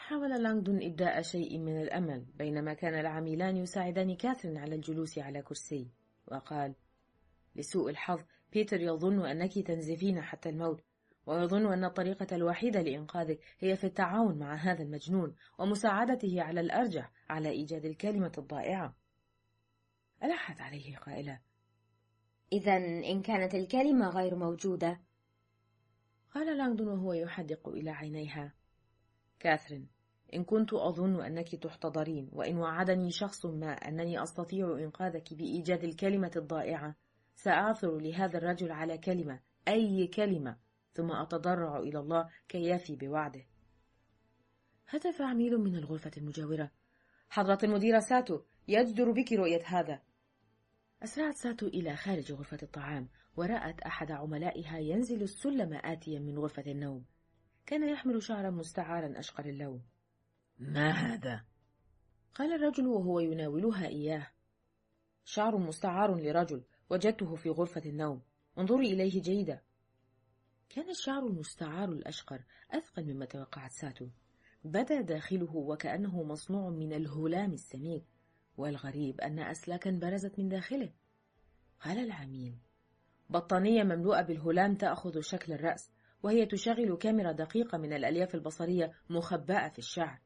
حاول لانغدون إبداء شيء من الأمل بينما كان العميلان يساعدان كاثرين على الجلوس على كرسي، وقال: لسوء الحظ بيتر يظن أنك تنزفين حتى الموت، ويظن أن الطريقة الوحيدة لإنقاذك هي في التعاون مع هذا المجنون ومساعدته على الأرجح على إيجاد الكلمة الضائعة. ألحت عليه قائلة: إذن إن كانت الكلمة غير موجودة؟ قال لانغدون وهو يحدق إلى عينيها: كاثرين، إن كنت أظن أنك تحتضرين، وإن وعدني شخص ما أنني أستطيع إنقاذك بإيجاد الكلمة الضائعة، سأعثر لهذا الرجل على كلمة، أي كلمة، ثم أتضرع إلى الله كي يفي بوعده. هتف عميل من الغرفة المجاورة: حضرة المديرة ساتو، يجدر بك رؤية هذا. أسرعت ساتو إلى خارج غرفة الطعام، ورأت أحد عملائها ينزل السلم آتيا من غرفة النوم. كان يحمل شعرا مستعارا أشقر اللون. ما هذا؟ قال الرجل وهو يناولها إياه. شعر مستعار لرجل وجدته في غرفة النوم، انظري إليه جيدا. كان الشعر المستعار الأشقر أثقل مما توقعت ساتو، بدا داخله وكأنه مصنوع من الهلام السميك، والغريب أن أسلاكا برزت من داخله. قال العميل: بطانية مملوءة بالهلام تأخذ شكل الرأس، وهي تشغل كاميرا دقيقة من الألياف البصرية مخبأة في الشعر.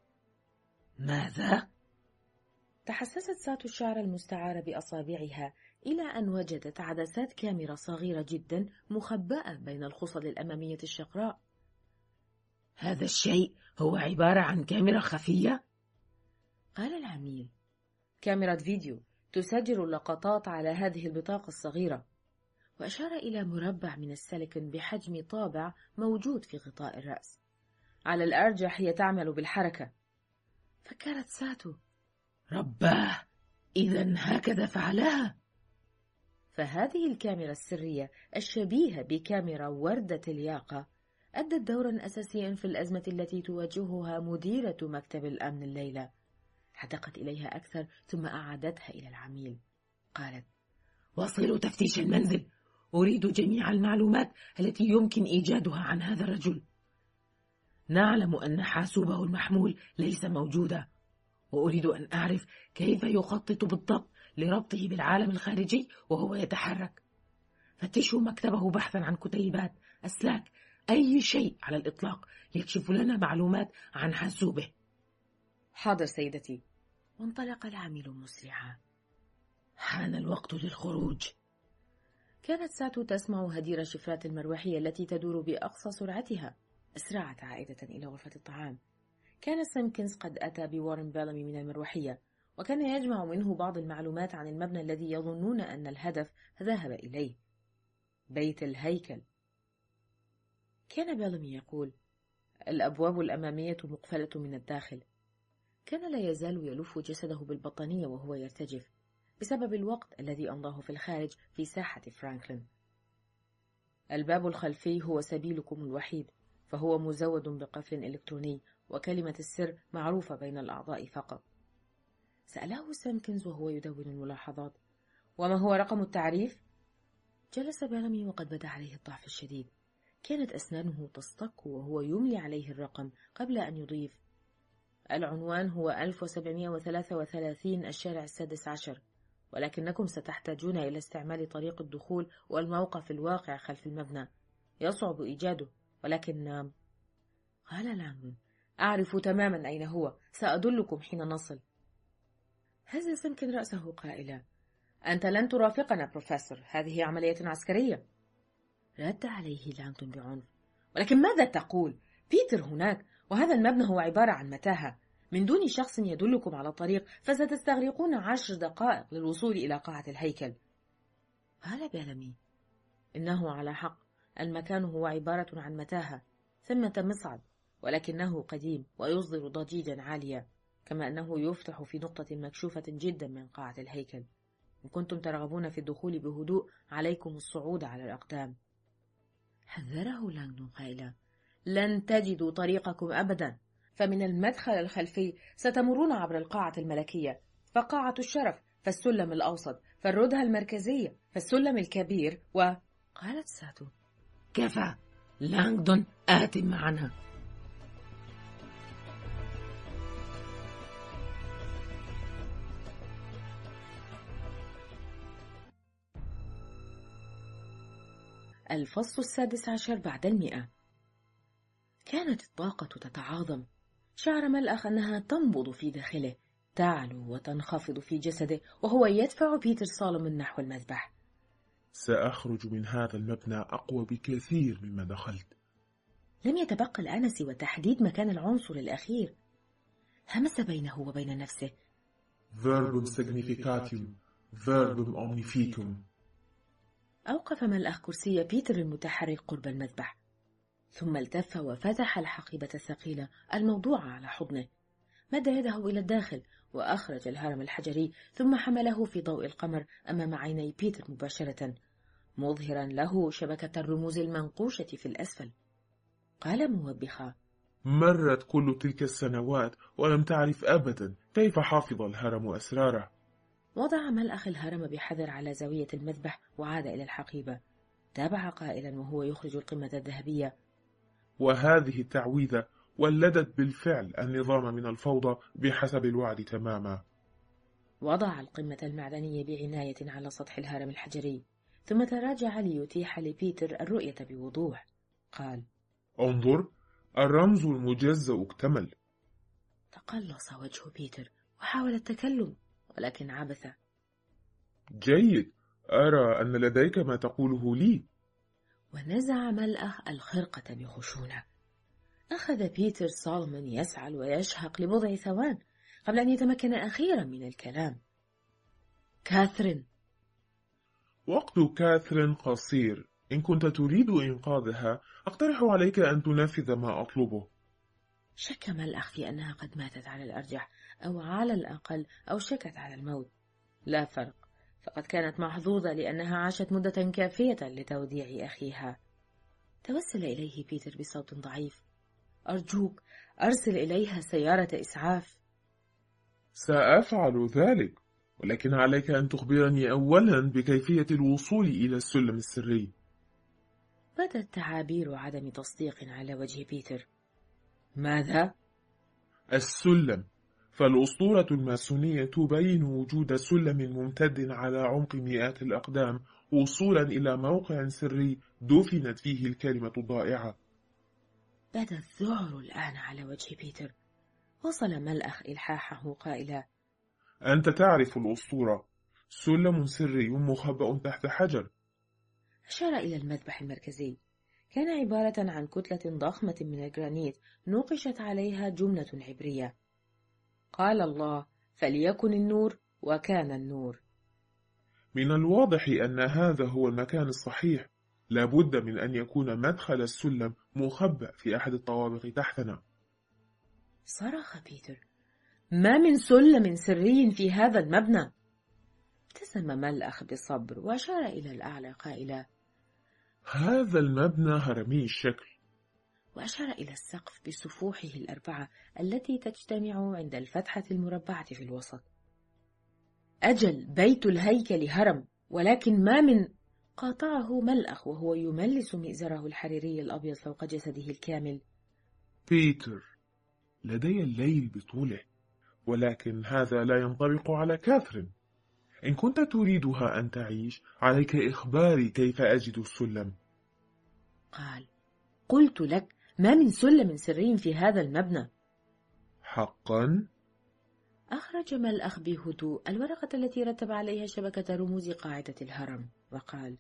ماذا؟ تحسست ساتو الشعر المستعار بأصابعها إلى أن وجدت عدسات كاميرا صغيرة جدا مخبأة بين الخصل الأمامية الشقراء. هذا الشيء هو عبارة عن كاميرا خفية؟ قال العميل: كاميرا فيديو تسجل اللقطات على هذه البطاقة الصغيرة، وأشار إلى مربع من السيليكون بحجم طابع موجود في غطاء الرأس. على الأرجح هي تعمل بالحركة. فكرت ساتو: رباه، إذن هكذا فعلها. فهذه الكاميرا السرية الشبيهة بكاميرا وردة الياقة أدت دورا أساسيا في الأزمة التي تواجهها مديرة مكتب الأمن الليلة. حدقت إليها أكثر ثم أعادتها إلى العميل. قالت: واصلوا تفتيش المنزل، أريد جميع المعلومات التي يمكن إيجادها عن هذا الرجل. نعلم أن حاسوبه المحمول ليس موجودا، وأريد أن أعرف كيف يخطط بالضبط لربطه بالعالم الخارجي وهو يتحرك. فتشوا مكتبه بحثا عن كتيبات، أسلاك، أي شيء على الإطلاق يكشف لنا معلومات عن حاسوبه. حاضر سيدتي. وانطلق العامل مسرعا. حان الوقت للخروج. كانت ساتو تسمع هدير شفرات المروحية التي تدور بأقصى سرعتها. أسرعت عائدة إلى غرفة الطعام. كان سيمكنز قد أتى بوارن بيلامي من المروحية، وكان يجمع منه بعض المعلومات عن المبنى الذي يظنون أن الهدف ذهب إليه، بيت الهيكل. كان بيلامي يقول: الأبواب الأمامية مقفلة من الداخل. كان لا يزال يلف جسده بالبطانية وهو يرتجف بسبب الوقت الذي أمضاه في الخارج في ساحة فرانكلين. الباب الخلفي هو سبيلكم الوحيد، فهو مزود بقفل إلكتروني، وكلمة السر معروفة بين الأعضاء فقط. سأله سيمكنز وهو يدون الملاحظات: وما هو رقم التعريف؟ جلس بيلامي وقد بدا عليه الضعف الشديد. كانت أسنانه تصطك وهو يملي عليه الرقم قبل أن يضيف: العنوان هو 1733 الشارع السادس عشر، ولكنكم ستحتاجون إلى استعمال طريق الدخول والموقف الواقع خلف المبنى. يصعب إيجاده، ولكن... قال لانغدون: أعرف تماما أين هو، سأدلكم حين نصل. هز سيمكن رأسه قائلا: أنت لن ترافقنا بروفيسور، هذه عملية عسكرية. رد عليه لانغدون بعنف: ولكن ماذا تقول؟ بيتر هناك، وهذا المبنى هو عبارة عن متاهة. من دون شخص يدلكم على الطريق فستستغرقون 10 دقائق للوصول إلى قاعة الهيكل. قال بيلامي: إنه على حق، المكان هو عبارة عن متاهة. ثمة مصعد، ولكنه قديم ويصدر ضجيجا عاليا، كما أنه يفتح في نقطة مكشوفة جدا من قاعة الهيكل. إن كنتم ترغبون في الدخول بهدوء عليكم الصعود على الأقدام. حذره لانغدون قائلا: لن تجدوا طريقكم أبدا، فمن المدخل الخلفي ستمرون عبر القاعة الملكية، فقاعة الشرف، فالسلم الأوسط، فالردهة المركزية، فالسلم الكبير، قالت ساتو: كفى، لانغدون آت معنا. الفصل 16 بعد 100. كانت الطاقة تتعاظم. شعر ملأخ أنها تنبض في داخله، تعلو وتنخفض في جسده، وهو يدفع بيتر سولومون نحو المذبح. سأخرج من هذا المبنى أقوى بكثير مما دخلت. لم يتبقى الآن سوى تحديد مكان العنصر الأخير. همس بينه وبين نفسه: Verbum significatium, verbum omnificum. أوقف ملأخ كرسي بيتر المتحرك قرب المذبح، ثم التف وفتح الحقيبة الثقيلة الموضوعة على حضنه. مد يده إلى الداخل وأخرج الهرم الحجري، ثم حمله في ضوء القمر أمام عيني بيتر مباشرة، مظهرا له شبكة الرموز المنقوشة في الأسفل. قال موبخا: مرت كل تلك السنوات ولم تعرف أبدا كيف حافظ الهرم أسراره. وضع ملأخ الهرم بحذر على زاوية المذبح وعاد إلى الحقيبة. تابع قائلا وهو يخرج القمة الذهبية: وهذه التعويذة ولدت بالفعل النظام من الفوضى بحسب الوعد تماما. وضع القمة المعدنية بعناية على سطح الهرم الحجري، ثم تراجع ليتيح لبيتر الرؤية بوضوح. قال: انظر، الرمز المجزأ اكتمل. تقلص وجه بيتر وحاول التكلم، ولكن عبث. جيد، أرى أن لديك ما تقوله لي. ونزع ملأخ الخرقة بخشونة. أخذ بيتر سولومون يسعل ويشهق لبضع ثوان قبل أن يتمكن أخيرا من الكلام. كاثرين. وقت كاثرين قصير. إن كنت تريد إنقاذها أقترح عليك أن تنفذ ما أطلبه. شك ملأخ في أنها قد ماتت على الأرجح، أو على الأقل أوشكت على الموت. لا فرق، فقد كانت محظوظة لأنها عاشت مدة كافية لتوديع أخيها. توسل إليه بيتر بصوت ضعيف: أرجوك أرسل إليها سيارة إسعاف. سأفعل ذلك، ولكن عليك أن تخبرني أولا بكيفية الوصول إلى السلم السري. بدت تعابير عدم تصديق على وجه بيتر. ماذا؟ السلم، فالأسطورة الماسونية تبين وجود سلم ممتد على عمق مئات الأقدام وصولا إلى موقع سري دفنت فيه الكلمة الضائعة. بدا الذعر الآن على وجه بيتر. وصل ملأخ إلحاحه قائلا: أنت تعرف الأسطورة، سلم سري مخبأ تحت حجر. أشار إلى المذبح المركزي. كان عبارة عن كتلة ضخمة من الجرانيت نوقشت عليها جملة عبرية: قال الله فليكن النور، وكان النور. من الواضح أن هذا هو المكان الصحيح. لابد من أن يكون مدخل السلم مخبأ في أحد الطوابق تحتنا. صرخ بيتر: ما من سلم سري في هذا المبنى. ابتسم ملأخ بصبر وأشار إلى الأعلى قائلا: هذا المبنى هرمي الشكل. وأشار إلى السقف بسفوحه الأربعة التي تجتمع عند الفتحة المربعة في الوسط. أجل، بيت الهيكل هرم، ولكن ما من... قاطعه ملأخ وهو يملس مئزره الحريري الأبيض فوق جسده الكامل. بيتر، لدي الليل بطوله، ولكن هذا لا ينطبق على كاثرين. إن كنت تريدها أن تعيش عليك إخباري كيف أجد السلم. قال: قلت لك ما من سلم سري في هذا المبنى. حقا؟ أخرج ملأخ بهدوء الورقة التي رتب عليها شبكة رموز قاعدة الهرم وقال: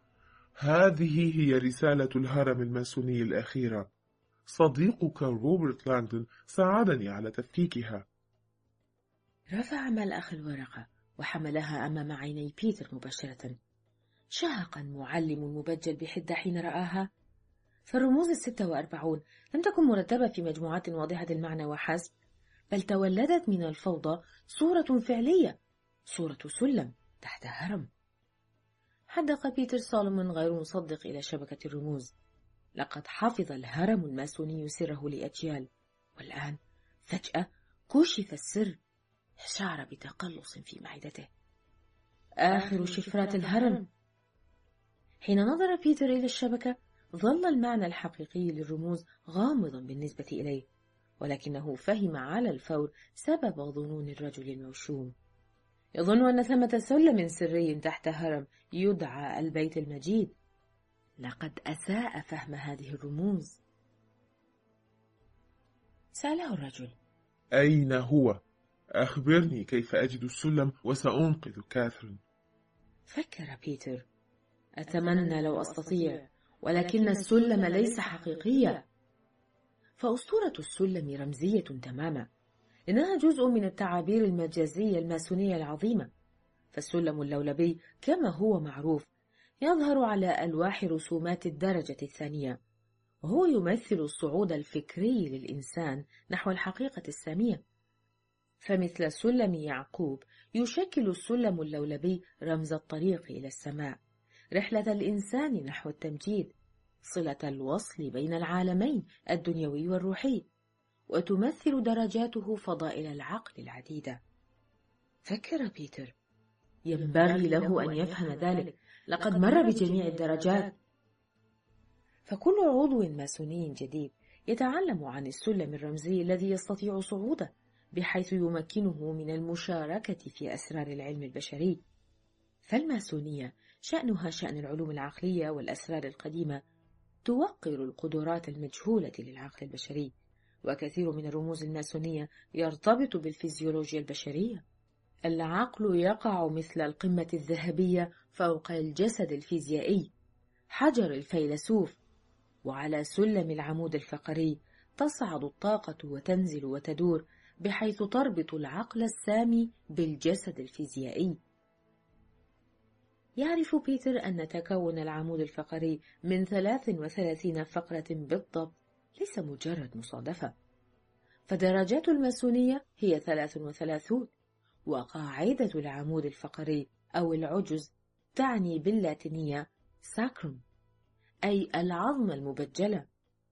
هذه هي رسالة الهرم الماسوني الأخيرة. صديقك روبرت لانغدون ساعدني على تفكيكها. رفع ملأخ الورقة وحملها أمام عيني بيتر مباشرة. شهق المعلم المبجل بحدة حين رآها. فالرموز 46 لم تكن مرتبة في مجموعات واضحة المعنى وحسب، بل تولدت من الفوضى صورة فعلية، صورة سلم تحت هرم. حدق بيتر سولومون غير مصدق إلى شبكة الرموز. لقد حفظ الهرم الماسوني سره لأجيال، والآن فجأة كشف السر. شعر بتقلص في معدته. آخر شفرات الهرم. حين نظر بيتر إلى الشبكة ظل المعنى الحقيقي للرموز غامضا بالنسبة إليه، ولكنه فهم على الفور سبب ظنون الرجل الموشوم. يظن أن ثمة سلم سري تحت هرم يدعى البيت المجيد. لقد أساء فهم هذه الرموز. سأله الرجل: أين هو؟ أخبرني كيف أجد السلم وسأنقذ كاثرين. فكر بيتر: أتمنى لو أستطيع، ولكن السلم ليس حقيقيا. فأسطورة السلم رمزية تماما، إنها جزء من التعابير المجازية الماسونية العظيمة. فالسلم اللولبي كما هو معروف يظهر على ألواح رسومات الدرجة الثانية، وهو يمثل الصعود الفكري للإنسان نحو الحقيقة السامية. فمثل سلم يعقوب، يشكل السلم اللولبي رمز الطريق إلى السماء، رحلة الإنسان نحو التمجيد، صلة الوصل بين العالمين الدنيوي والروحي، وتمثل درجاته فضائل العقل العديدة. فكر بيتر: ينبغي له أن يفهم ذلك، لقد مر بجميع الدرجات. فكل عضو ماسوني جديد يتعلم عن السلم الرمزي الذي يستطيع صعوده، بحيث يمكنه من المشاركة في أسرار العلم البشري. فالماسونية شأنها شأن العلوم العقلية والأسرار القديمة، توقر القدرات المجهولة للعقل البشري، وكثير من الرموز الماسونية يرتبط بالفيزيولوجيا البشرية. العقل يقع مثل القمة الذهبية فوق الجسد الفيزيائي، حجر الفيلسوف، وعلى سلم العمود الفقري تصعد الطاقة وتنزل وتدور، بحيث تربط العقل السامي بالجسد الفيزيائي. يعرف بيتر أن تكون العمود الفقري من 33 فقرة بالضبط ليس مجرد مصادفة، فدرجات الماسونية هي 33، وقاعدة العمود الفقري أو العجز تعني باللاتينية ساكروم، أي العظم المبجلة.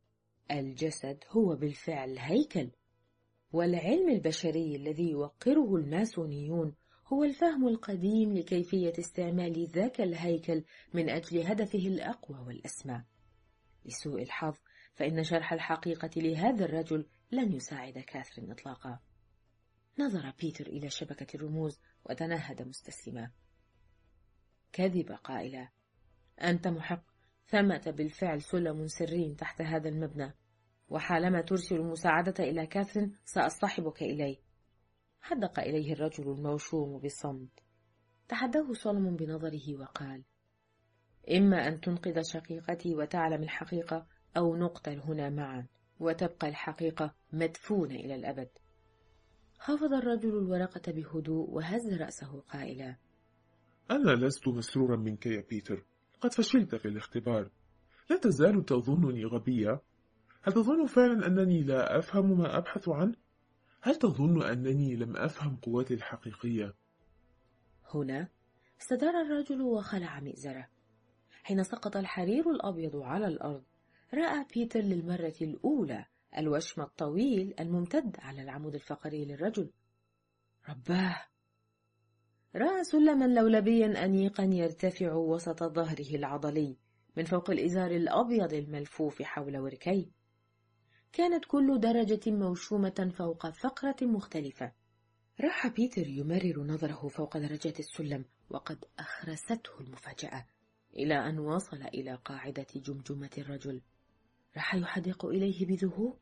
الجسد هو بالفعل هيكل، والعلم البشري الذي يوقره الماسونيون هو الفهم القديم لكيفية استعمال ذاك الهيكل من أجل هدفه الأقوى والأسمى. لسوء الحظ فإن شرح الحقيقة لهذا الرجل لن يساعد كاثرين إطلاقا. نظر بيتر إلى شبكة الرموز وتنهد مستسلما. كذب قائلا: أنت محق، ثمة بالفعل سلم سري تحت هذا المبنى، وحالما ترسل المساعدة إلى كاثرين سأصطحبك إليه. حدق إليه الرجل الموشوم بصمت. تحداه سولومون بنظره وقال: إما أن تنقذ شقيقتي وتعلم الحقيقة، أو نقتل هنا معا وتبقى الحقيقة مدفونة إلى الأبد. خفض الرجل الورقة بهدوء وهز رأسه قائلا: أنا لست مسرورا منك يا بيتر، قد فشلت في الاختبار. لا تزال تظنني غبية؟ هل تظن فعلا أنني لا أفهم ما أبحث عنه؟ هل تظن أنني لم أفهم قوتي الحقيقية؟ هنا استدار الرجل وخلع مئزره. حين سقط الحرير الأبيض على الأرض، رأى بيتر للمرة الأولى الوشم الطويل الممتد على العمود الفقري للرجل. رباه! رأى سلما لولبيا أنيقا يرتفع وسط ظهره العضلي من فوق الإزار الأبيض الملفوف حول وركيه. كانت كل درجة موشومة فوق فقرة مختلفة. راح بيتر يمرر نظره فوق درجات السلم، وقد أخرسته المفاجأة إلى أن وصل إلى قاعدة جمجمة الرجل. راح يحدق إليه بذهول.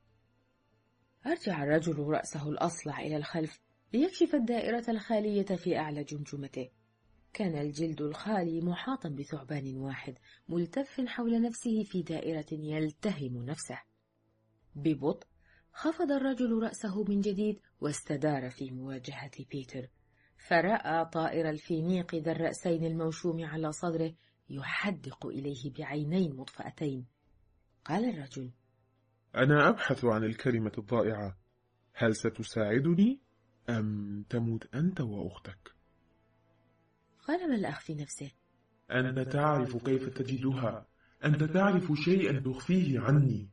أرجع الرجل رأسه الأصلع إلى الخلف ليكشف الدائرة الخالية في أعلى جمجمته. كان الجلد الخالي محاطا بثعبان واحد ملتف حول نفسه في دائرة يلتهم نفسه. ببطء خفض الرجل رأسه من جديد واستدار في مواجهة بيتر، فرأى طائر الفينيق ذا الرأسين الموشوم على صدره يحدق إليه بعينين مطفأتين. قال الرجل: أنا أبحث عن الكلمة الضائعة، هل ستساعدني أم تموت أنت وأختك؟ قال ملأخ في نفسه: أنت تعرف كيف تجدها، أنت تعرف شيئا تخفيه عني.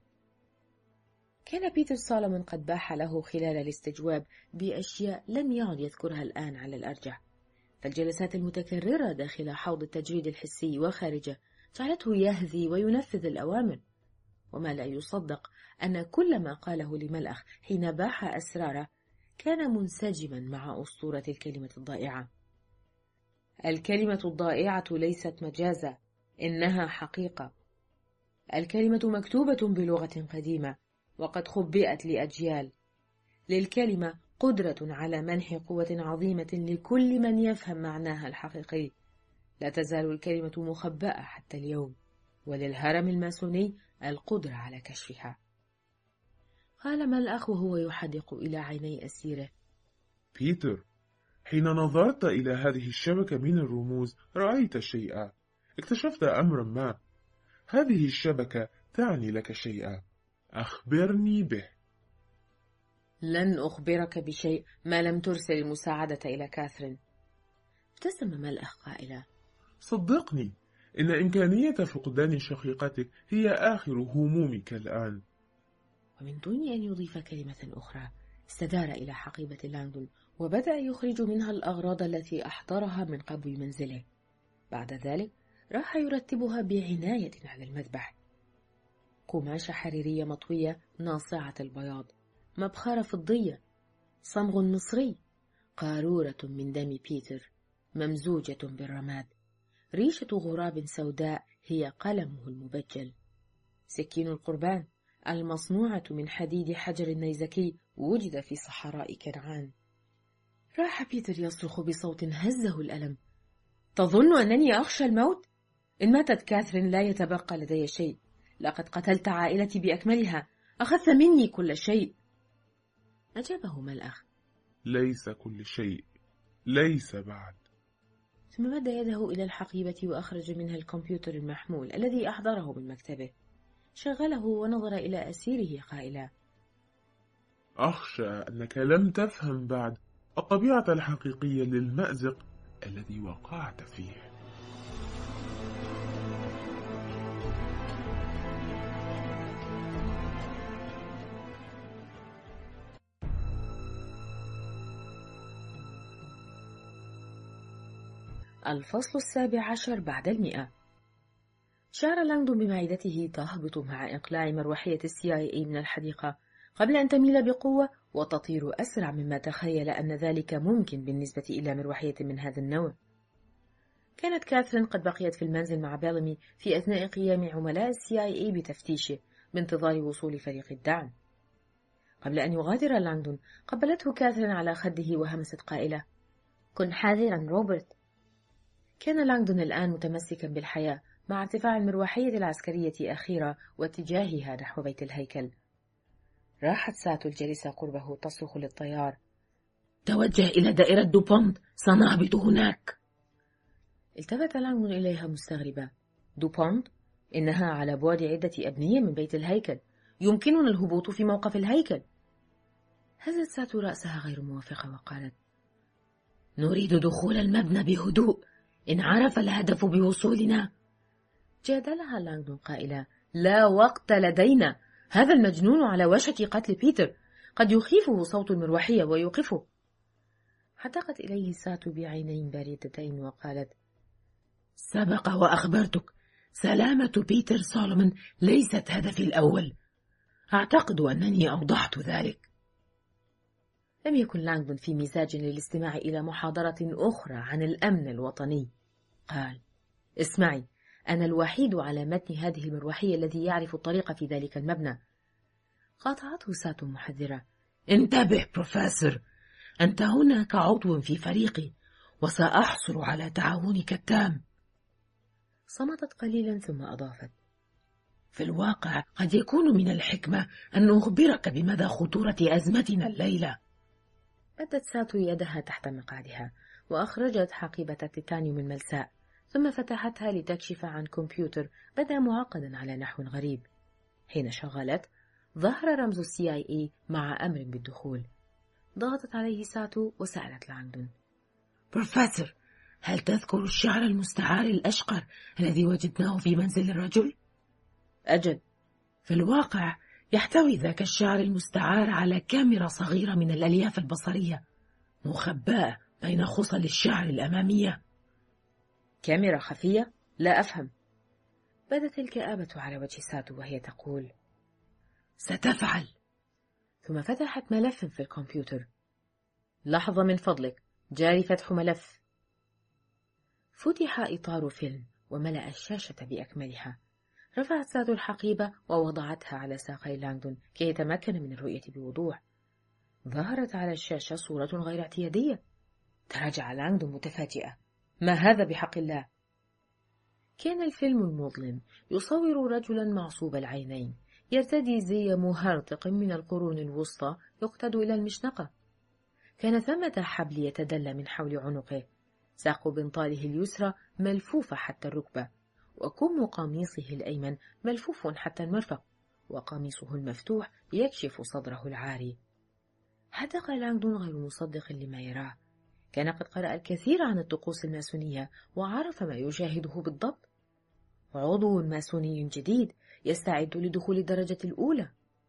كان بيتر سولومون قد باح له خلال الاستجواب بأشياء لم يعد يذكرها الآن على الأرجح، فالجلسات المتكررة داخل حوض التجريد الحسي وخارجه جعلته يهذي وينفذ الأوامر. وما لا يصدق أن كل ما قاله لملأخ حين باح أسراره كان منسجما مع أسطورة الكلمة الضائعة. الكلمة الضائعة ليست مجازا، إنها حقيقة. الكلمة مكتوبة بلغة قديمة وقد خبئت لأجيال. للكلمة قدرة على منح قوة عظيمة لكل من يفهم معناها الحقيقي. لا تزال الكلمة مخبأة حتى اليوم، وللهرم الماسوني القدرة على كشفها. قال ما الأخ وهو يحدق إلى عيني أسيره: بيتر، حين نظرت إلى هذه الشبكة من الرموز رأيت شيئا، اكتشفت أمرا ما. هذه الشبكة تعني لك شيئا، أخبرني به. لن أخبرك بشيء ما لم ترسل المساعدة إلى كاثرين. ابتسم ملأخ قائلا: صدقني، إن إمكانية فقدان شقيقتك هي آخر همومك الآن. ومن دون أن يضيف كلمة أخرى استدار إلى حقيبة لانغدون وبدأ يخرج منها الأغراض التي أحضرها من قبو منزله. بعد ذلك راح يرتبها بعناية على المذبح: قماشة حريرية مطوية ناصعة البياض، مبخرة فضية، صمغ مصري، قارورة من دم بيتر ممزوجة بالرماد، ريشة غراب سوداء هي قلمه المبجل، سكين القربان المصنوعة من حديد حجر نيزكي وجد في صحراء كنعان. راح بيتر يصرخ بصوت هزه الألم: تظن أنني أخشى الموت؟ إن ماتت كاثرين لا يتبقى لدي شيء. لقد قتلت عائلتي بأكملها، أخذت مني كل شيء. أجابه ملأخ: ليس كل شيء، ليس بعد. ثم مد يده إلى الحقيبة وأخرج منها الكمبيوتر المحمول الذي أحضره من مكتبه. شغله ونظر إلى أسيره قائلا: أخشى أنك لم تفهم بعد الطبيعة الحقيقية للمأزق الذي وقعت فيه. الفصل 17 بعد 100. شعر لانغدون بمعدته تهبط مع إقلاع مروحية CIA من الحديقة قبل أن تميل بقوة وتطير أسرع مما تخيل أن ذلك ممكن بالنسبة إلى مروحية من هذا النوع. كانت كاثرين قد بقيت في المنزل مع بيلمي في أثناء قيام عملاء CIA بتفتيشه بانتظار وصول فريق الدعم. قبل أن يغادر لانغدون قبلته كاثرين على خده وهمست قائلة: كن حذرا روبرت. كان لانغدون الآن متمسكا بالحياة مع ارتفاع المروحية العسكرية أخيرا واتجاهها نحو بيت الهيكل. راحت ساتو الجالسة قربه تصرخ للطيار: توجه إلى دائرة دوبونت، سنهبط هناك. التفت لانغدون إليها مستغربة: دوبونت؟ إنها على بعد عدة أبنية من بيت الهيكل، يمكننا الهبوط في موقف الهيكل. هزت ساتو رأسها غير موافقة وقالت: نريد دخول المبنى بهدوء، إن عرف الهدف بوصولنا. جادلها لانغدون قائلا: لا وقت لدينا، هذا المجنون على وشك قتل بيتر، قد يخيفه صوت المروحية ويوقفه. حدقت إليه ساتو بعينين باردتين وقالت: سبق وأخبرتك، سلامة بيتر سولومون ليست هدفي الأول. أعتقد أنني أوضحت ذلك. لم يكن لانغدون في مزاج للاستماع إلى محاضرة أخرى عن الأمن الوطني. قال: اسمعي، أنا الوحيد على متن هذه المروحية الذي يعرف الطريق في ذلك المبنى. قاطعته ساتو محذرة: انتبه بروفيسور، أنت هنا كعضو في فريقي وسأحصل على تعاونك التام. صمتت قليلا ثم أضافت: في الواقع قد يكون من الحكمة أن أخبرك بمدى خطورة أزمتنا الليلة. مدت ساتو يدها تحت مقعدها وأخرجت حقيبة التيتانيوم الملساء، ثم فتحتها لتكشف عن كمبيوتر بدا معقدا على نحو غريب. حين شغلت ظهر رمز CIA مع أمر بالدخول. ضغطت عليه ساتو وسألت لانغدون: بروفيسور، هل تذكر الشعر المستعار الأشقر الذي وجدناه في منزل الرجل؟ أجل. في الواقع يحتوي ذاك الشعر المستعار على كاميرا صغيرة من الألياف البصرية مخبأة بين خصل الشعر الأمامية. كاميرا خفية؟ لا أفهم. بدت الكآبة على وجه ساتو وهي تقول: ستفعل. ثم فتحت ملف في الكمبيوتر. لحظة من فضلك، جاري فتح ملف. فتح إطار فيلم وملأ الشاشة بأكملها. رفعت سات الحقيبة ووضعتها على ساقي لانغدون كي يتمكن من الرؤية بوضوح. ظهرت على الشاشة صورة غير اعتيادية. تراجع لانغدون متفاجئة. ما هذا بحق الله؟ كان الفيلم المظلم يصور رجلا معصوب العينين يرتدي زي مهرطق من القرون الوسطى يقتد إلى المشنقة. كان ثمة حبل يتدلى من حول عنقه، ساق بنطاله اليسرى ملفوفة حتى الركبة، وكم قميصه الأيمن ملفوف حتى المرفق، وقميصه المفتوح يكشف صدره العاري. حدق لانغدون غير مصدق لما يراه. كان قد قرأ الكثير عن الطقوس الماسونية وعرف ما يشاهده بالضبط. عضو ماسوني جديد يستعد لدخول الدرجة الأولى.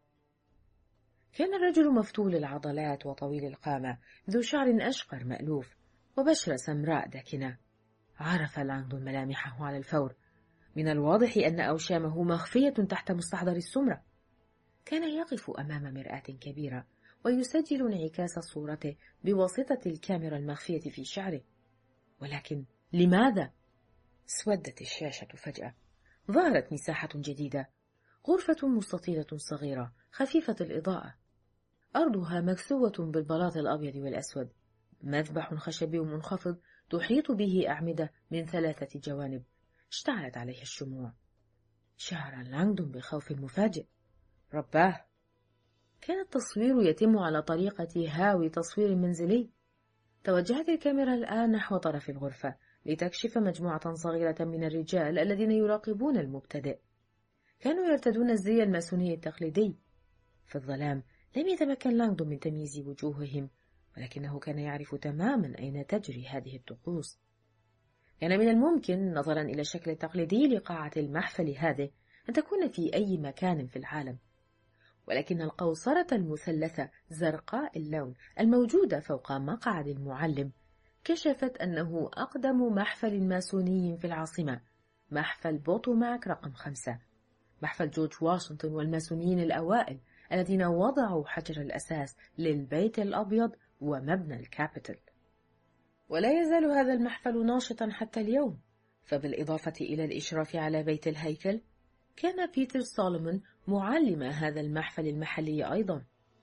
كان الرجل مفتول العضلات وطويل القامة، ذو شعر أشقر مألوف وبشرة سمراء داكنة. عرف لانغدون ملامحه على الفور. من الواضح أن أوشامه مخفية تحت مستحضر السمرة. كان يقف أمام مرآة كبيرة ويسجل انعكاس صورته بواسطة الكاميرا المخفية في شعره. ولكن لماذا؟ اسودت الشاشة فجأة. ظهرت مساحة جديدة، غرفة مستطيلة صغيرة خفيفة الإضاءة، أرضها مكسوة بالبلاط الأبيض والأسود، مذبح خشبي منخفض تحيط به أعمدة من 3 جوانب اشتعلت عليها الشموع. شعر لانغدون بخوف مفاجئ. رباه، كان التصوير يتم على طريقة هاوي تصوير منزلي. توجهت الكاميرا الآن نحو طرف الغرفة لتكشف مجموعة صغيرة من الرجال الذين يراقبون المبتدئ. كانوا يرتدون الزي الماسوني التقليدي. في الظلام لم يتمكن لانغدون من تمييز وجوههم، ولكنه كان يعرف تماما أين تجري هذه الطقوس. كان من الممكن نظرا إلى الشكل التقليدي لقاعة المحفل هذه أن تكون في أي مكان في العالم، ولكن القوصرة المثلثة زرقاء اللون الموجودة فوق مقعد المعلم كشفت أنه أقدم محفل ماسوني في العاصمة، محفل بوتوماك رقم 5، محفل جورج واشنطن والماسونيين الأوائل الذين وضعوا حجر الأساس للبيت الأبيض ومبنى الكابيتول. ولا يزال هذا المحفل ناشطا حتى اليوم، فبالإضافة إلى الإشراف على بيت الهيكل كان بيتر سولومون معلم هذا المحفل المحلي أيضا.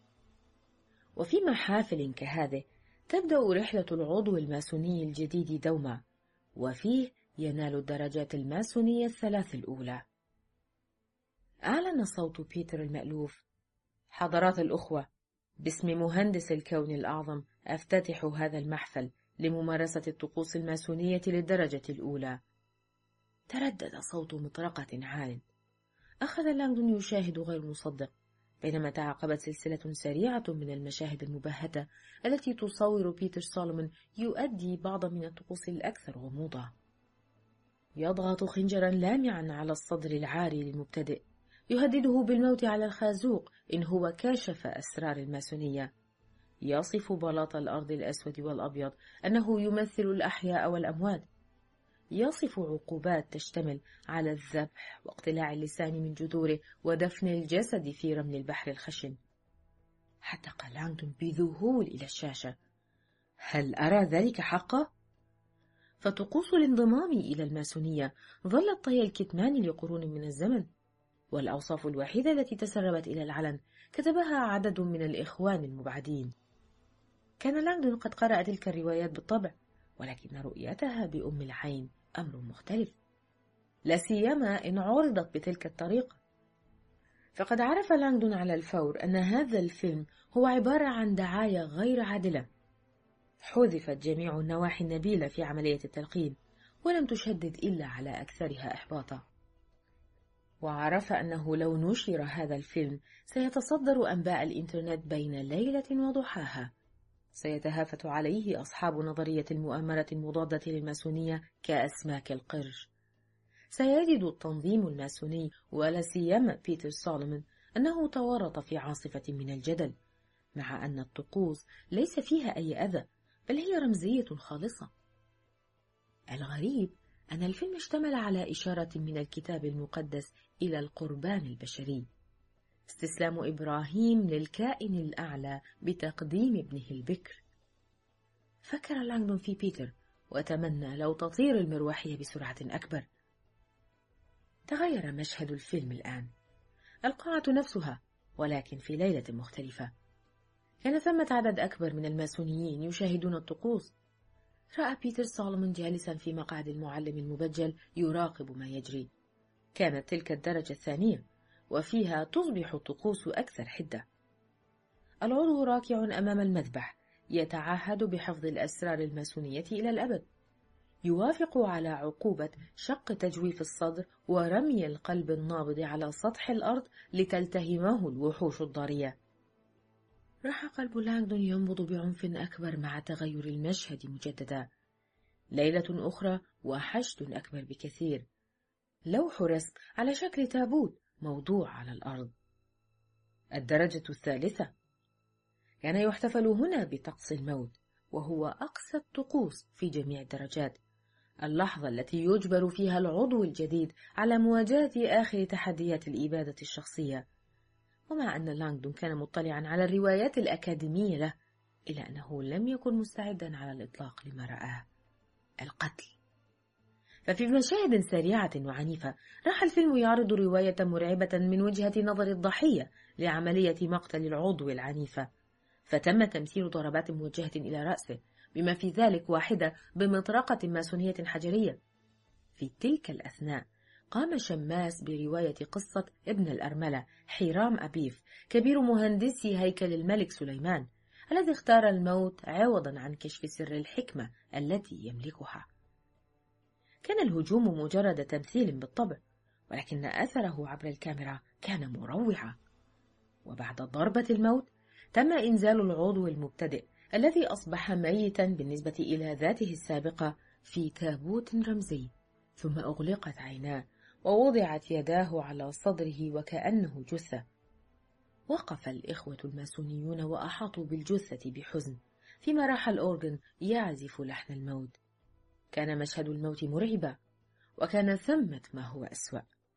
وفي محافل كهذه تبدأ رحلة العضو الماسوني الجديد دوما، وفيه ينال الدرجات الماسونية 3 الأولى. أعلن صوت بيتر المألوف: حضرات الأخوة، باسم مهندس الكون الأعظم أفتتح هذا المحفل لممارسة الطقوس الماسونية للدرجة الأولى. تردد صوت مطرقة عال. أخذ لانغدون يشاهد غير مصدق، بينما تعاقبت سلسلة سريعة من المشاهد المبهتة التي تصور بيتر سولومون يؤدي بعض من الطقوس الأكثر غموضا. يضغط خنجرا لامعا على الصدر العاري للمبتدئ، يهدده بالموت على الخازوق إن هو كاشف أسرار الماسونية. يصف بلاط الأرض الأسود والأبيض أنه يمثل الأحياء والأموات. يصف عقوبات تشتمل على الذبح واقتلاع اللسان من جذوره ودفن الجسد في رمل البحر الخشن. حدق لانغدون بذهول إلى الشاشة. هل أرى ذلك حقا؟ فطقوس الانضمام إلى الماسونية ظلت طي الكتمان لقرون من الزمن، والأوصاف الوحيدة التي تسربت إلى العلن كتبها عدد من الإخوان المبعدين. كان لانغدون قد قرأ تلك الروايات بالطبع، ولكن رؤيتها بأم العين أمر مختلف، لا سيما إن عرضت بتلك الطريقة. فقد عرف لانغدون على الفور أن هذا الفيلم هو عبارة عن دعاية غير عادلة. حذفت جميع النواحي النبيلة في عملية التلقين، ولم تشدد إلا على أكثرها إحباطا. وعرف أنه لو نشر هذا الفيلم سيتصدر أنباء الإنترنت بين ليلة وضحاها. سيتهافت عليه أصحاب نظرية المؤامرة المضادة للماسونية كأسماك القرش. سيجد التنظيم الماسوني ولا سيما بيتر سولومون أنه تورط في عاصفة من الجدل، مع أن الطقوس ليس فيها أي أذى، بل هي رمزية خالصة. الغريب أن الفيلم اشتمل على إشارة من الكتاب المقدس إلى القربان البشري، استسلام إبراهيم للكائن الأعلى بتقديم ابنه البكر. فكر لانغدون في بيتر وتمنى لو تطير المروحية بسرعة أكبر، تغير مشهد الفيلم الآن. القاعة نفسها، ولكن في ليلة مختلفة. كان ثمة عدد أكبر من الماسونيين يشاهدون الطقوس. رأى بيتر سولومون جالسا في مقعد المعلم المبجل يراقب ما يجري. كانت تلك الدرجة الثانية، وفيها تصبح الطقوس أكثر حدة. العضو راكع أمام المذبح يتعهد بحفظ الأسرار الماسونية إلى الأبد. يوافق على عقوبة شق تجويف الصدر ورمي القلب النابض على سطح الأرض لتلتهمه الوحوش الضارية. راح قلب لانغدون ينبض بعنف أكبر مع تغير المشهد مجددا. ليلة أخرى وحشد أكبر بكثير. لوح رسم على شكل تابوت موضوع على الأرض. الدرجة الثالثة. كان يحتفل هنا بطقس الموت، وهو أقصى الطقوس في جميع الدرجات. اللحظة التي يجبر فيها العضو الجديد على مواجهة آخر تحديات الإبادة الشخصية. ومع أن لانغدون كان مطلعا على الروايات الأكاديمية له، إلا أنه لم يكن مستعدا على الإطلاق لما رآه: القتل. ففي مشاهد سريعة وعنيفة راح الفيلم يعرض رواية مرعبة من وجهة نظر الضحية لعملية مقتل العضو العنيفة. فتم تمثيل ضربات موجهة إلى رأسه، بما في ذلك واحدة بمطرقة ماسونية حجرية. في تلك الأثناء قام شماس برواية قصة ابن الأرملة حيرام أبيف، كبير مهندسي هيكل الملك سليمان، الذي اختار الموت عوضا عن كشف سر الحكمة التي يملكها. كان الهجوم مجرد تمثيل بالطبع، ولكن أثره عبر الكاميرا كان مروعا. وبعد ضربة الموت تم إنزال العضو المبتدئ الذي أصبح ميتا بالنسبة إلى ذاته السابقة في تابوت رمزي، ثم أغلقت عيناه ووضعت يداه على صدره وكأنه جثة. وقف الإخوة الماسونيون وأحاطوا بالجثة بحزن، فيما راح الأورغن يعزف لحن الموت. كان مشهد الموت مرعبا، وكان ثمة ما هو أسوأ.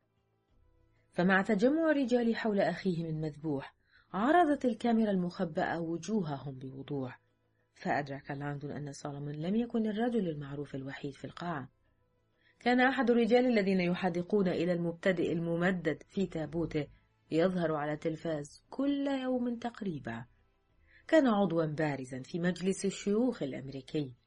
فمع تجمع الرجال حول أخيهم المذبوح، عرضت الكاميرا المخبأة وجوههم بوضوح. فأدرك لانغدون أن سولومون لم يكن الرجل المعروف الوحيد في القاعة. كان أحد الرجال الذين يحدقون إلى المبتدئ الممدد في تابوته يظهر على التلفاز كل يوم تقريبا. كان عضوا بارزا في مجلس الشيوخ الأمريكي.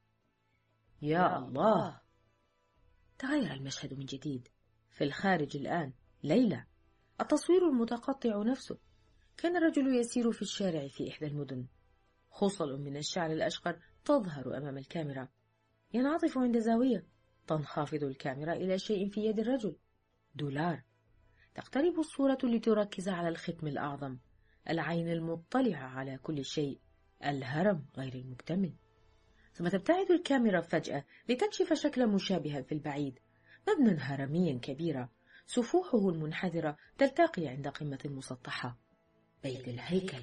يا الله! تغير المشهد من جديد. في الخارج الآن ليلى. التصوير المتقطع نفسه. كان الرجل يسير في الشارع في إحدى المدن. خصل من الشعر الأشقر تظهر أمام الكاميرا. ينعطف عند زاوية. تنخفض الكاميرا إلى شيء في يد الرجل. $. تقترب الصورة لتركز على الختم الأعظم، العين المطلعة على كل شيء، الهرم غير المكتمل. ثم تبتعد الكاميرا فجأة لتكشف شكلا مشابها في البعيد، مبنى هرميا كبيرا، سفوحه المنحدرة تلتقي عند قمة مسطحة. بيت الهيكل.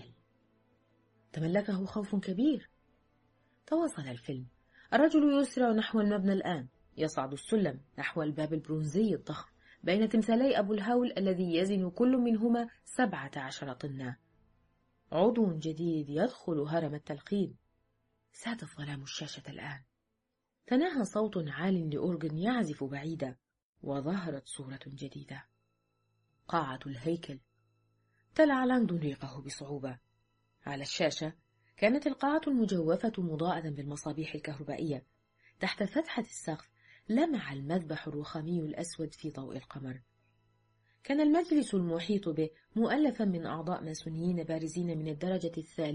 تملكه خوف كبير. تواصل الفيلم. الرجل يسرع نحو المبنى الآن، يصعد السلم نحو الباب البرونزي الضخم بين تمثالي أبو الهول الذي يزن كل منهما 17 طنا. عضو جديد يدخل هرم التلقين. ساد الظلام الشاشة الآن. تناهى صوت عال لأورغن يعزف بعيدا، وظهرت صورة جديدة. قاعة الهيكل. تلع لانغدون ريقه بصعوبة. على الشاشة كانت القاعة المجوفة مضاءة بالمصابيح الكهربائية. تحت فتحة السقف لمع المذبح الرخامي الأسود في ضوء القمر. كان المجلس المحيط به مؤلفا من أعضاء ماسونيين بارزين من الدرجة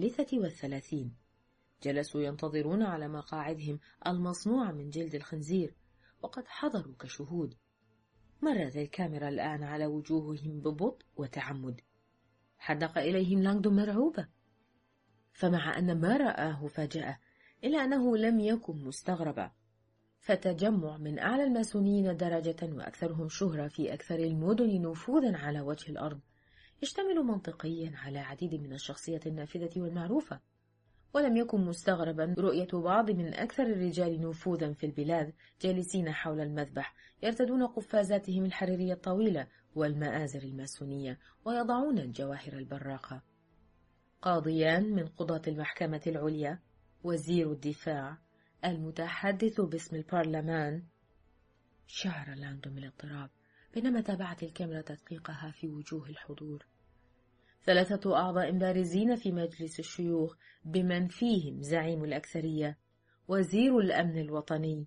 33. جلسوا ينتظرون على مقاعدهم المصنوعة من جلد الخنزير، وقد حضروا كشهود. مرت الكاميرا الآن على وجوههم ببطء وتعمد. حدق إليهم لانغدون مرعوبة. فمع أن ما رآه فاجأه، إلا أنه لم يكن مستغربا. فتجمع من أعلى الماسونيين درجة وأكثرهم شهرة في أكثر المدن نفوذا على وجه الأرض، يشتمل منطقيا على عديد من الشخصيات النافذة والمعروفة. ولم يكن مستغربا رؤية بعض من أكثر الرجال نفوذا في البلاد جالسين حول المذبح، يرتدون قفازاتهم الحريرية الطويلة والمآزر الماسونية، ويضعون الجواهر البراقة. قاضيان من قضاة المحكمة العليا، وزير الدفاع، المتحدث باسم البرلمان. شعر لانغدون بالاضطراب، بينما تابعت الكاميرا تدقيقها في وجوه الحضور. 3 أعضاء بارزين في مجلس الشيوخ بمن فيهم زعيم الأكثرية، وزير الأمن الوطني،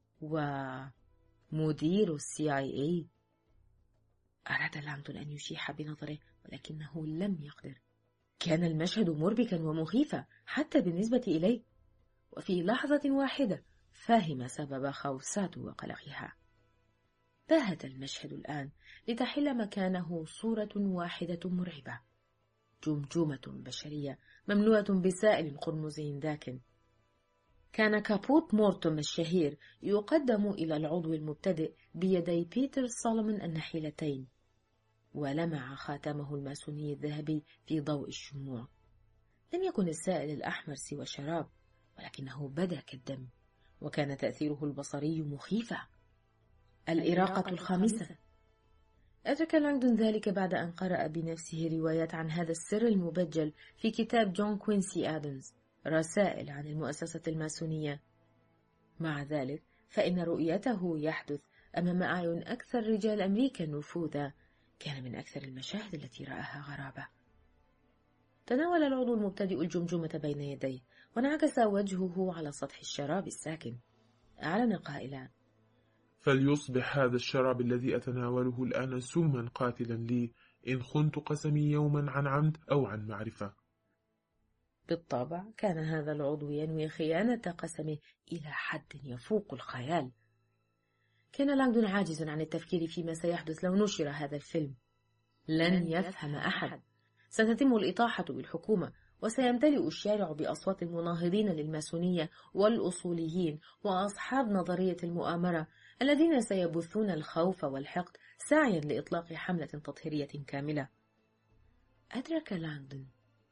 ومدير CIA. أراد لانغدون أن يشيح بنظره ولكنه لم يقدر. كان المشهد مربكا ومخيفا حتى بالنسبة إليه، وفي لحظة واحدة فهم سبب خوف ساتو وقلقها. باهت المشهد الآن لتحل مكانه صورة واحدة مرعبة، جمجمة بشرية مملوءة بسائل قرمزي داكن. كان كابوت مورتوم الشهير يقدم إلى العضو المبتدئ بيدي بيتر سولومون النحيلتين، ولمع خاتمه الماسوني الذهبي في ضوء الشموع. لم يكن السائل الأحمر سوى شراب، ولكنه بدا كالدم، وكان تأثيره البصري مخيفا. الإراقة الخامسة. أدرك لانغدون ذلك بعد أن قرأ بنفسه روايات عن هذا السر المبجل في كتاب جون كوينسي آدمز، رسائل عن المؤسسة الماسونية. مع ذلك فإن رؤيته يحدث أمام أعين أكثر رجال أمريكا نفوذا كان من أكثر المشاهد التي رآها غرابة. تناول العضو المبتدئ الجمجمة بين يديه، وانعكس وجهه على سطح الشراب الساكن. أعلن قائلا: فليصبح هذا الشراب الذي أتناوله الآن سما قاتلا لي إن خنت قسمي يوما عن عمد أو عن معرفة. بالطبع كان هذا العضو ينوي خيانة قسمه إلى حد يفوق الخيال. كان لانغدون عاجز عن التفكير فيما سيحدث لو نشر هذا الفيلم. لن يفهم أحد. ستتم الإطاحة بالحكومة، وسيمتلئ الشارع بأصوات المناهضين للماسونية والأصوليين وأصحاب نظرية المؤامرة الذين سيبثون الخوف والحقد سعيا لإطلاق حملة تطهيرية كاملة. أدرك لانغدون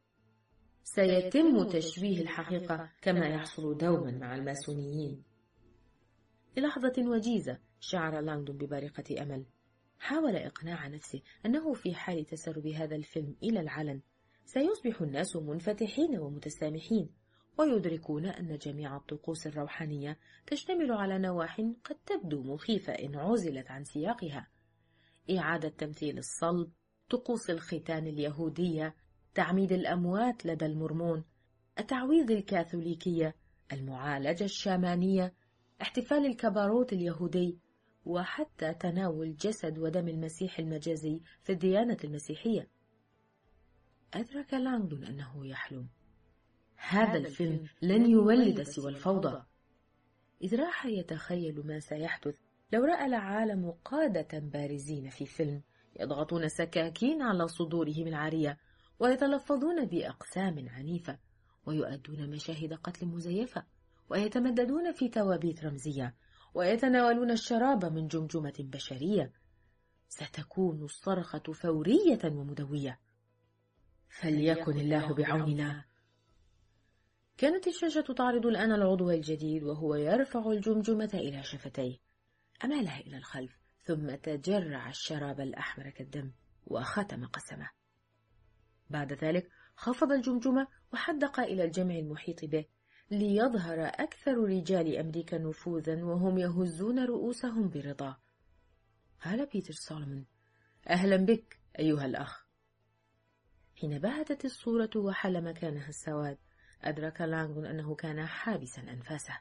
سيتم تشويه الحقيقة كما يحصل دوما مع الماسونيين. للحظة وجيزة شعر لانغدون ببارقة أمل. حاول إقناع نفسه أنه في حال تسرب هذا الفيلم إلى العلن سيصبح الناس منفتحين ومتسامحين، ويدركون أن جميع الطقوس الروحانية تشتمل على نواح قد تبدو مخيفة إن عزلت عن سياقها: إعادة تمثيل الصلب، طقوس الختان اليهودية، تعميد الأموات لدى المورمون، التعويض الكاثوليكية، المعالجة الشامانية، احتفال الكباروت اليهودي، وحتى تناول جسد ودم المسيح المجازي في الديانة المسيحية. أدرك لانغدون أنه يحلم. هذا الفيلم لن يولد سوى الفوضى. إذ راح يتخيل ما سيحدث لو رأى العالم قادة بارزين في فيلم يضغطون سكاكين على صدورهم العارية، ويتلفظون بأقسام عنيفة، ويؤدون مشاهد قتل مزيفة، ويتمددون في توابيت رمزية، ويتناولون الشراب من جمجمة بشرية. ستكون الصرخة فورية ومدوية. فليكن الله بعوننا. كانت الشاشة تعرض الآن العضو الجديد وهو يرفع الجمجمة إلى شفتيه، أمالها إلى الخلف، ثم تجرع الشراب الأحمر كالدم وختم قسمه. بعد ذلك خفض الجمجمة وحدق إلى الجمع المحيط به ليظهر أكثر رجال أمريكا نفوذا وهم يهزون رؤوسهم برضا. قال بيتر سولومون: أهلا بك أيها الأخ. حين بهتت الصورة وحل مكانها السواد، أدرك لانغدون أنه كان حابسا أنفاسه.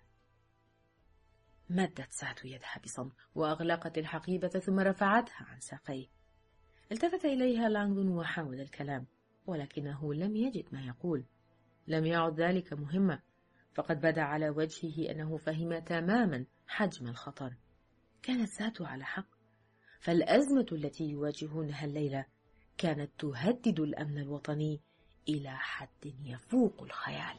مدت ساتو يدها بصمت وأغلقت الحقيبة ثم رفعتها عن ساقيه. التفت إليها لانغدون وحاول الكلام، ولكنه لم يجد ما يقول. لم يعد ذلك مهما، فقد بدا على وجهه أنه فهم تماما حجم الخطر. كانت ساتو على حق، فالأزمة التي يواجهونها الليلة كانت تهدد الأمن الوطني إلى حد يفوق الخيال.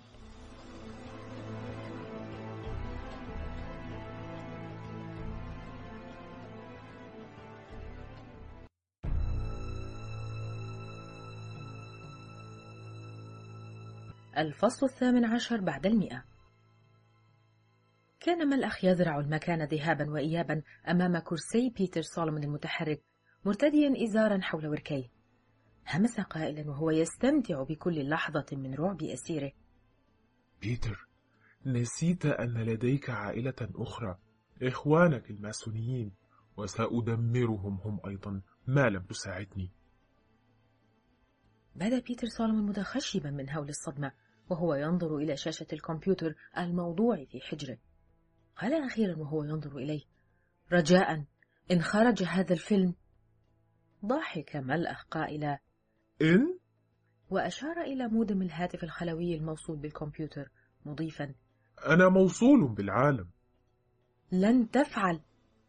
الفصل 18 بعد 100. كان ملأخ يذرع المكان ذهابا وإيابا أمام كرسي بيتر سولومون المتحرك، مرتديا إزارا حول وركيه. همس قائلا وهو يستمتع بكل لحظة من رعب أسيره: بيتر، نسيت أن لديك عائلة أخرى، إخوانك الماسونيين، وسأدمرهم هم أيضا ما لم تساعدني. بدا بيتر سولومون متخشبا من هول الصدمة وهو ينظر إلى شاشة الكمبيوتر الموضوع في حجره. قال أخيرا وهو ينظر إليه: رجاء إن خرج هذا الفيلم. ضحك ملأخ قائلا: إن؟ وأشار إلى مودم الهاتف الخلوي الموصول بالكمبيوتر مضيفا: أنا موصول بالعالم. لن تفعل.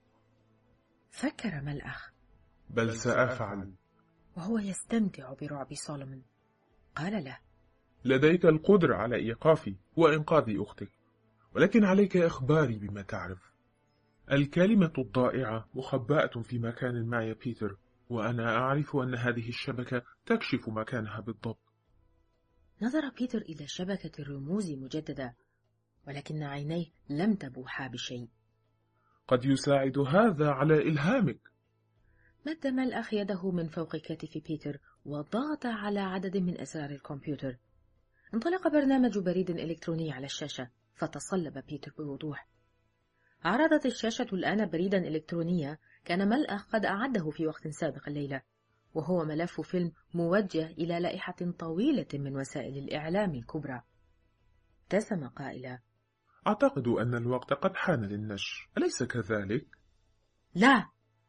فكر ملأخ: بل سأفعل. وهو يستمتع برعب سولومون. قال له: لديك القدرة على إيقافي وإنقاذ أختك، ولكن عليك إخباري بما تعرف. الكلمة الضائعة مخبأة في مكان ما يا بيتر، وأنا أعرف أن هذه الشبكة تكشف مكانها بالضبط. نظر بيتر إلى شبكة الرموز مجددا، ولكن عينيه لم تبوحا بشيء. قد يساعد هذا على إلهامك. مد ملأخ يده من فوق كتف بيتر وضغط على عدد من أسرار الكمبيوتر. انطلق برنامج بريد إلكتروني على الشاشة، فتصلب بيتر بوضوح. عرضت الشاشة الآن بريدا إلكترونيا كان ملأخ قد أعده في وقت سابق الليلة، وهو ملف فيلم موجه إلى لائحة طويلة من وسائل الإعلام الكبرى. ابتسم قائلا: أعتقد أن الوقت قد حان للنشر، أليس كذلك؟ لا.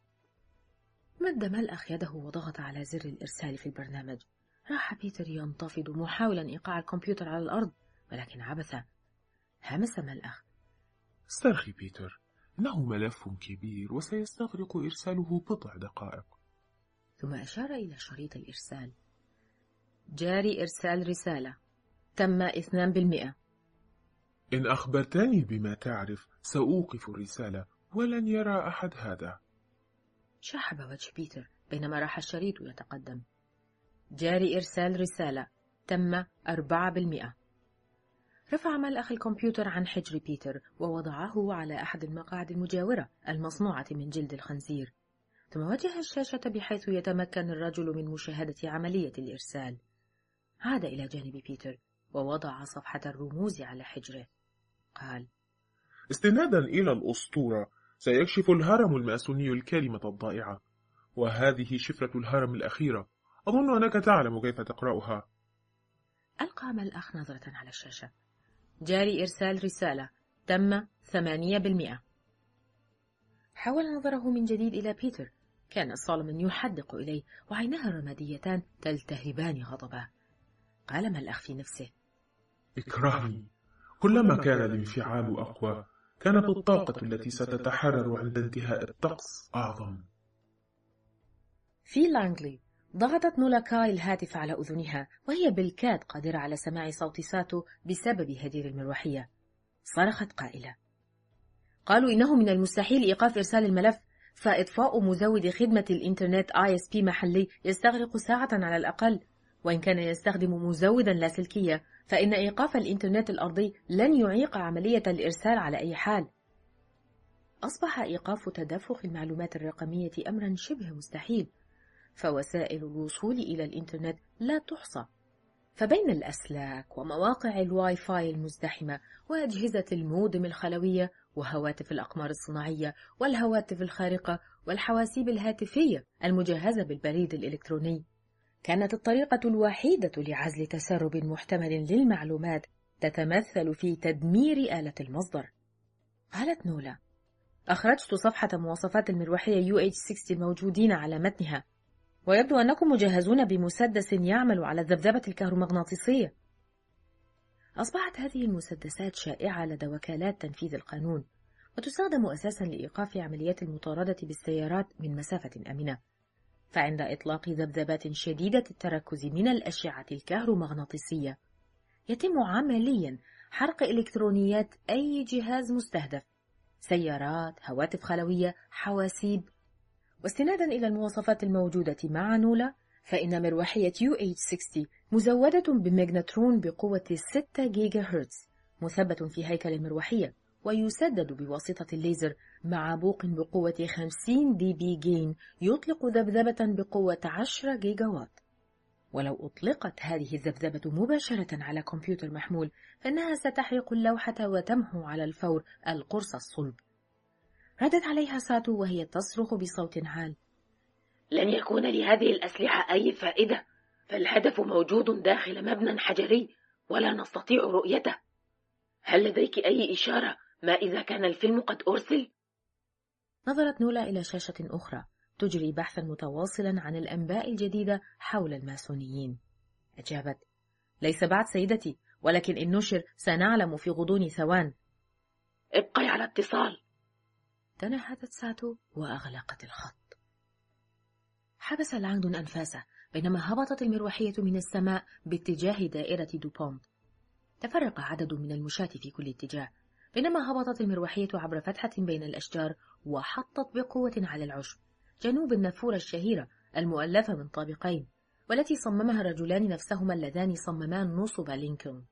مد ملأخ يده وضغط على زر الإرسال في البرنامج. راح بيتر ينتفض محاولا إيقاع الكمبيوتر على الأرض، ولكن عبث. همس ملأخ: استرخي بيتر، إنه ملف كبير وسيستغرق إرساله بضع دقائق. ثم أشار إلى شريط الإرسال: جاري إرسال رسالة، تم 2%. إن أخبرتني بما تعرف سأوقف الرسالة، ولن يرى أحد هذا. شحب وجه بيتر بينما راح الشريط يتقدم: جاري إرسال رسالة، تم 4%. رفع ملأخ الكمبيوتر عن حجر بيتر ووضعه على أحد المقاعد المجاورة المصنوعة من جلد الخنزير، ثم وجه الشاشة بحيث يتمكن الرجل من مشاهدة عملية الإرسال. عاد إلى جانب بيتر ووضع صفحة الرموز على حجره. قال: استنادا إلى الأسطورة سيكشف الهرم الماسوني الكلمة الضائعة، وهذه شفرة الهرم الأخيرة. أظن أنك تعلم كيف تقرأها. ألقى ملأخ نظرة على الشاشة: جاري إرسال رسالة، تم 8%. حول نظره من جديد إلى بيتر. كان سولومون يحدق إليه وعيناه الرماديتان تلتهبان غضبا. قال ملأخ في نفسه: اكرهني. كلما كان الانفعال أقوى كانت الطاقة التي ستتحرر عند انتهاء الطقس أعظم. في لانغلي ضغطت نولا كاي الهاتف على أذنها وهي بالكاد قادرة على سماع صوت ساتو بسبب هدير المروحية. صرخت قائلة: قالوا إنه من المستحيل إيقاف إرسال الملف، فإطفاء مزود خدمة الإنترنت ISP محلي يستغرق ساعة على الأقل، وإن كان يستخدم مزودا لاسلكيا فإن إيقاف الإنترنت الأرضي لن يعيق عملية الإرسال على أي حال. أصبح إيقاف تدفق المعلومات الرقمية أمرا شبه مستحيل، فوسائل الوصول إلى الإنترنت لا تحصى، فبين الأسلاك ومواقع الواي فاي المزدحمة وأجهزة المودم الخلوية وهواتف الأقمار الصناعية والهواتف الخارقة والحواسيب الهاتفية المجهزة بالبريد الإلكتروني، كانت الطريقة الوحيدة لعزل تسرب محتمل للمعلومات تتمثل في تدمير آلة المصدر. قالت نولا: أخرجت صفحة مواصفات المروحية UH60 الموجودين على متنها، ويبدو أنكم مجهزون بمسدس يعمل على الذبذبة الكهرومغناطيسية. أصبحت هذه المسدسات شائعة لدى وكالات تنفيذ القانون، وتستخدم أساسا لإيقاف عمليات المطاردة بالسيارات من مسافة آمنة، فعند إطلاق ذبذبات شديدة التركز من الأشعة الكهرومغناطيسية يتم عمليا حرق إلكترونيات أي جهاز مستهدف، سيارات، هواتف خلوية، حواسيب. واستنادا إلى المواصفات الموجودة مع نولا، فإن مروحية UH60 مزودة بمغناطرون بقوة 6 جيجا هرتز مثبت في هيكل المروحية، ويسدد بواسطة الليزر مع بوق بقوة 50 دي بي جين يطلق ذبذبة بقوة 10 جيجا وات. ولو أطلقت هذه الذبذبة مباشرة على كمبيوتر محمول فإنها ستحرق اللوحة وتمحو على الفور القرص الصلب. ردت عليها ساتو وهي تصرخ بصوت عال: لن يكون لهذه الأسلحة أي فائدة، فالهدف موجود داخل مبنى حجري ولا نستطيع رؤيته. هل لديك أي إشارة ما إذا كان الفيلم قد أرسل؟ نظرت نولا إلى شاشة أخرى تجري بحثا متواصلا عن الأنباء الجديدة حول الماسونيين. أجابت: ليس بعد سيدتي، ولكن إن نشر سنعلم في غضون ثوان. ابقي على اتصال. تنهدت ساتو وأغلقت الخط. حبس لانغدون أنفاسه بينما هبطت المروحية من السماء باتجاه دائرة دوبونت. تفرق عدد من المشاة في كل اتجاه، بينما هبطت المروحية عبر فتحة بين الأشجار وحطت بقوة على العشب جنوب النافورة الشهيرة المؤلفة من طابقين، والتي صممها الرجلان نفسهما اللذان صمما نصب لينكولن.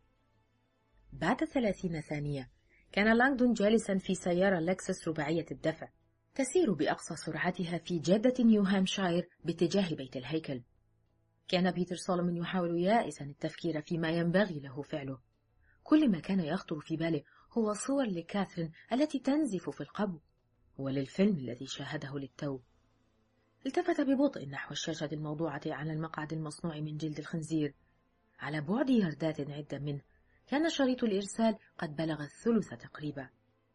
بعد 30 ثانية كان لانغدون جالسا في سيارة لكسس رباعية الدفع تسير بأقصى سرعتها في جادة نيو هامشاير باتجاه بيت الهيكل. كان بيتر سولومون يحاول يائسا التفكير فيما ينبغي له فعله. كل ما كان يخطر في باله هو صور لكاثرين التي تنزف في القبو، وللفيلم الذي شاهده للتو. التفت ببطء نحو الشاشة الموضوعة على المقعد المصنوع من جلد الخنزير. على بعد يردات عدة منه كان شريط الإرسال قد بلغ الثلث تقريبا.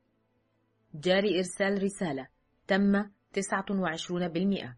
جاري إرسال رسالة، تم 29%.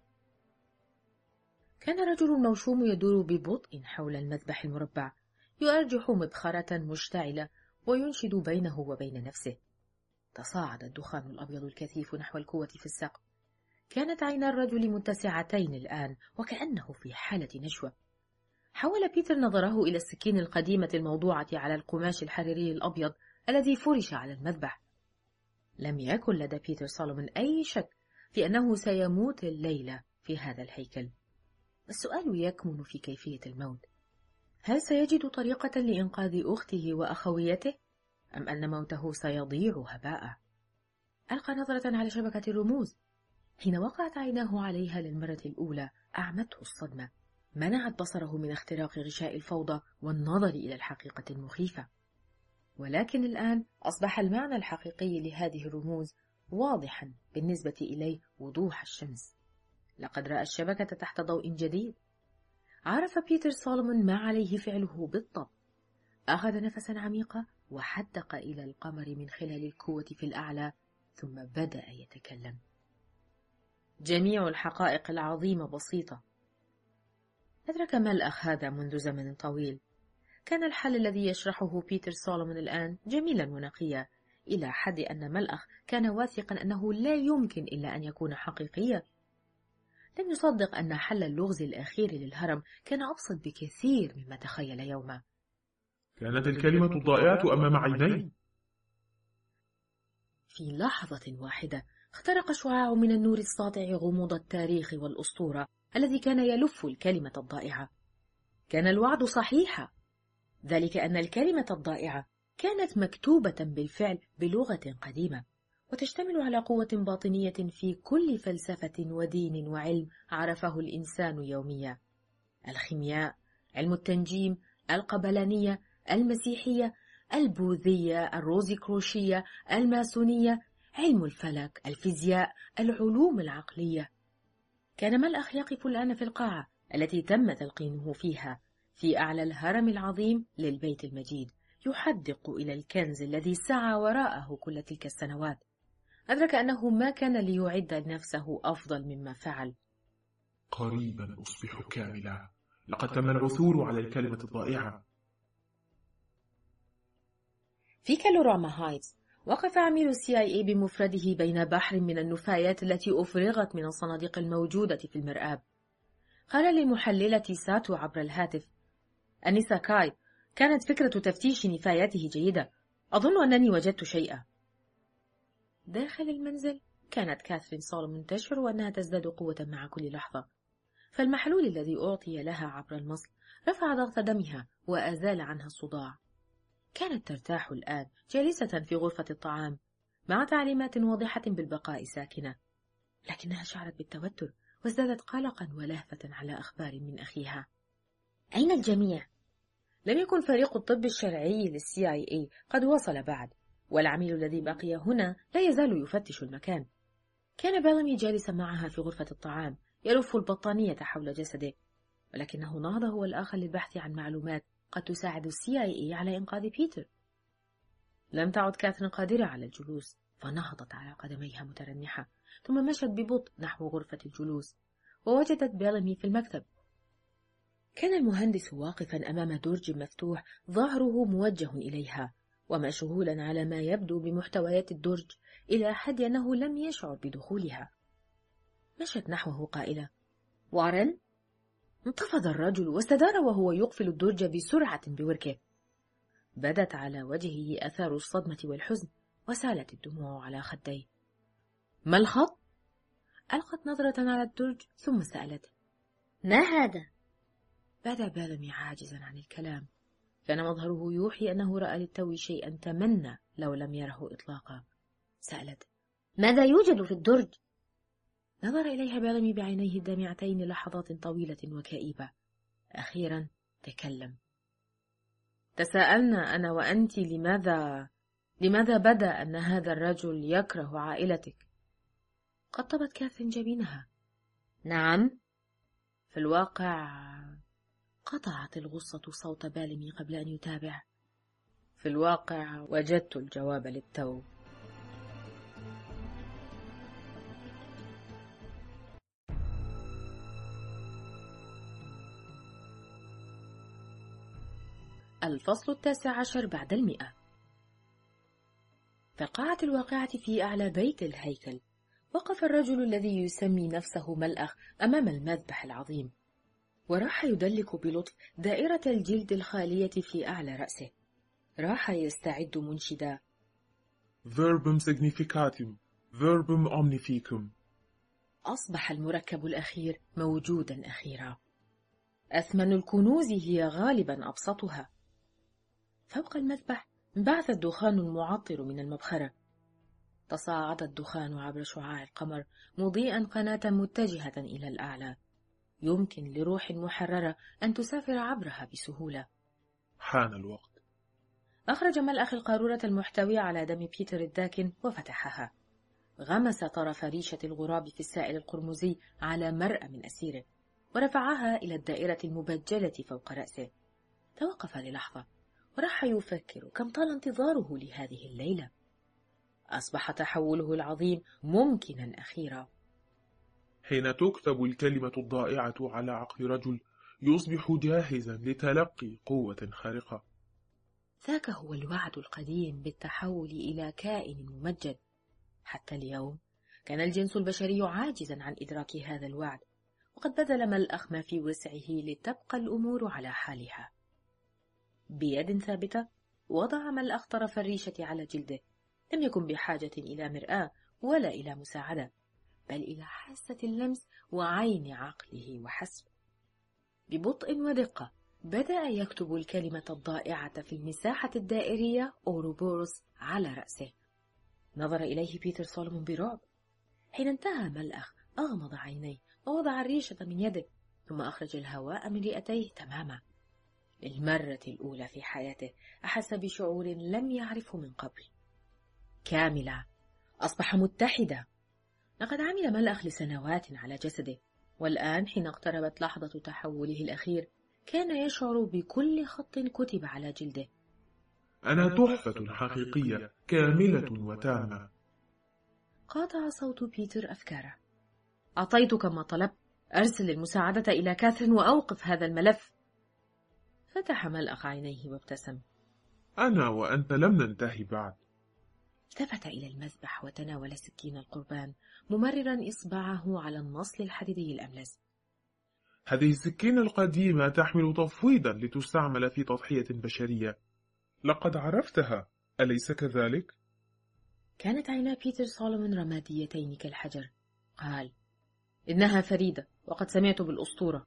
كان الرجل الموشوم يدور ببطء حول المذبح المربع، يؤرجح مبخرة مشتعلة وينشد بينه وبين نفسه. تصاعد الدخان الأبيض الكثيف نحو القوة في السقف. كانت عينا الرجل متسعتين الآن وكأنه في حالة نشوة. حول بيتر نظره إلى السكين القديمة الموضوعة على القماش الحريري الأبيض الذي فرش على المذبح. لم يكن لدى بيتر سولومون أي شك في أنه سيموت الليلة في هذا الهيكل. السؤال يكمن في كيفية الموت. هل سيجد طريقة لإنقاذ أخته وأخويته؟ أم أن موته سيضيع هباء؟ ألقى نظرة على شبكة الرموز. حين وقعت عيناه عليها للمرة الأولى أعمته الصدمة، منعت بصره من اختراق غشاء الفوضى والنظر إلى الحقيقة المخيفة. ولكن الآن أصبح المعنى الحقيقي لهذه الرموز واضحا بالنسبة إليه وضوح الشمس. لقد رأى الشبكة تحت ضوء جديد. عرف بيتر سولومون ما عليه فعله بالضبط. أخذ نفسا عميقا وحدق إلى القمر من خلال القوة في الأعلى، ثم بدأ يتكلم. جميع الحقائق العظيمة بسيطة. أدرك ما الأخ هذا منذ زمن طويل. كان الحل الذي يشرحه بيتر سولومون الآن جميلا ونقيا، إلى حد أن ملأخ كان واثقا أنه لا يمكن إلا أن يكون حقيقيا. لم يصدق أن حل اللغز الأخير للهرم كان أبسط بكثير مما تخيل يوما. كانت الكلمة الضائعة أمام عيني. في لحظة واحدة اخترق شعاع من النور الساطع غموض التاريخ والأسطورة الذي كان يلف الكلمة الضائعة. كان الوعد صحيحا، ذلك أن الكلمة الضائعة كانت مكتوبة بالفعل بلغة قديمة، وتشتمل على قوة باطنية في كل فلسفة ودين وعلم عرفه الإنسان يوميا: الخيمياء، علم التنجيم، القبلانية، المسيحية، البوذية، الروزيكروشية، الماسونية، علم الفلك، الفيزياء، العلوم العقلية. كان ملأخ يقف الآن في القاعة التي تم تلقينه فيها في أعلى الهرم العظيم للبيت المجيد، يحدق إلى الكنز الذي سعى وراءه كل تلك السنوات. أدرك أنه ما كان ليعد نفسه أفضل مما فعل. قريبا أصبح كاملا. لقد تم العثور على الكلمة الضائعة. في كالوراما هايتس وقف عميل CIA بمفرده بين بحر من النفايات التي أفرغت من الصناديق الموجودة في المرآب. قال لمحللة ساتو عبر الهاتف: أنيسا كاي، كانت فكرة تفتيش نفاياته جيدة. أظن أنني وجدت شيئا. داخل المنزل كانت كاثرين سولومون تشعر أنها تزداد قوة مع كل لحظة، فالمحلول الذي أعطي لها عبر المصل رفع ضغط دمها وأزال عنها الصداع. كانت ترتاح الآن جالسة في غرفة الطعام مع تعليمات واضحة بالبقاء ساكنة، لكنها شعرت بالتوتر وازدادت قلقا ولهفة على أخبار من أخيها. أين الجميع؟ لم يكن فريق الطب الشرعي للCIA قد وصل بعد، والعميل الذي بقي هنا لا يزال يفتش المكان. كان بيلامي جالسا معها في غرفة الطعام يلف البطانية حول جسده، ولكنه نهض هو الآخر للبحث عن معلومات قد تساعد CIA على إنقاذ بيتر. لم تعد كاثرين قادرة على الجلوس، فنهضت على قدميها مترنحة، ثم مشت ببطء نحو غرفة الجلوس، ووجدت بيلامي في المكتب. كان المهندس واقفا أمام درج مفتوح ظهره موجه إليها، ومشغولا على ما يبدو بمحتويات الدرج إلى حد أنه لم يشعر بدخولها. مشت نحوه قائلة: وارن؟ انتفض الرجل واستدار وهو يقفل الدرج بسرعة بوركه. بدت على وجهه آثار الصدمة والحزن، وسالت الدموع على خديه. ما الخط؟ ألقت نظرة على الدرج ثم سألت: ما هذا؟ بدا بيلامي عاجزا عن الكلام. كان مظهره يوحي أنه رأى للتو شيئا تمنى لو لم يره إطلاقا. سألت: ماذا يوجد في الدرج؟ نظر إليها بيلامي بعينيه الدامعتين لحظات طويلة وكئيبة. أخيرا تكلم: تساءلنا أنا وأنت لماذا بدا أن هذا الرجل يكره عائلتك. قطبت كاثرين جبينها. نعم. في الواقع، قطعت الغصة صوت بيلامي قبل أن يتابع، في الواقع وجدت الجواب للتو. الفصل 19 بعد 100. في القاعة الواقعة في أعلى بيت الهيكل، وقف الرجل الذي يسمي نفسه ملأخ أمام المذبح العظيم، وراح يدلك بلطف دائرة الجلد الخالية في أعلى رأسه. راح يستعد منشدا: Verbum significatum, verbum omnificum. أصبح المركب الأخير موجودا أخيرا. أثمن الكنوز هي غالبا أبسطها. فوق المذبح انبعث الدخان المعطر من المبخرة. تصاعد الدخان عبر شعاع القمر مضيئا قناة متجهة إلى الأعلى، يمكن لروح محررة أن تسافر عبرها بسهولة. حان الوقت. أخرج ملأخ القارورة المحتوية على دم بيتر الداكن وفتحها. غمس طرف ريشة الغراب في السائل القرمزي على مرأى من أسيره، ورفعها إلى الدائرة المبجلة فوق رأسه. توقف للحظة وراح يفكر كم طال انتظاره لهذه الليلة. أصبح تحوله العظيم ممكنا أخيرا. حين تكتب الكلمة الضائعة على عقل رجل، يصبح جاهزا لتلقي قوة خارقة. ذاك هو الوعد القديم بالتحول إلى كائن ممجد. حتى اليوم كان الجنس البشري عاجزا عن إدراك هذا الوعد، وقد بذل ملأخ ما في وسعه لتبقى الأمور على حالها. بيد ثابتة وضع ملأخ طرف الريشة على جلده. لم يكن بحاجة إلى مرآة ولا إلى مساعدة، بل إلى حاسة اللمس وعين عقله وحسب. ببطء ودقة بدأ يكتب الكلمة الضائعة في المساحة الدائرية أوروبوروس على رأسه. نظر إليه بيتر سولومون برعب. حين انتهى ملأخ أغمض عينيه ووضع الريشة من يده، ثم أخرج الهواء من رئتيه تماما. للمرة الأولى في حياته أحس بشعور لم يعرفه من قبل. كاملة. أصبح متحدا. لقد عمل ملأخ لسنوات على جسده، والآن حين اقتربت لحظة تحوله الأخير كان يشعر بكل خط كتب على جلده. أنا تحفة حقيقية كاملة وتامة. قاطع صوت بيتر أفكاره. أعطيتك ما طلبت. أرسل المساعدة إلى كاثرين وأوقف هذا الملف. فتح ملأخ عينيه وابتسم. أنا وأنت لم ننتهي بعد. التفت إلى المذبح وتناول سكين القربان، ممررا إصبعه على النصل الحديدي الأملس. هذه السكينة القديمة تحمل تفويضا لتستعمل في تضحية بشرية. لقد عرفتها، أليس كذلك؟ كانت عينا بيتر سولومون رماديتين كالحجر. قال: إنها فريدة، وقد سمعت بالأسطورة.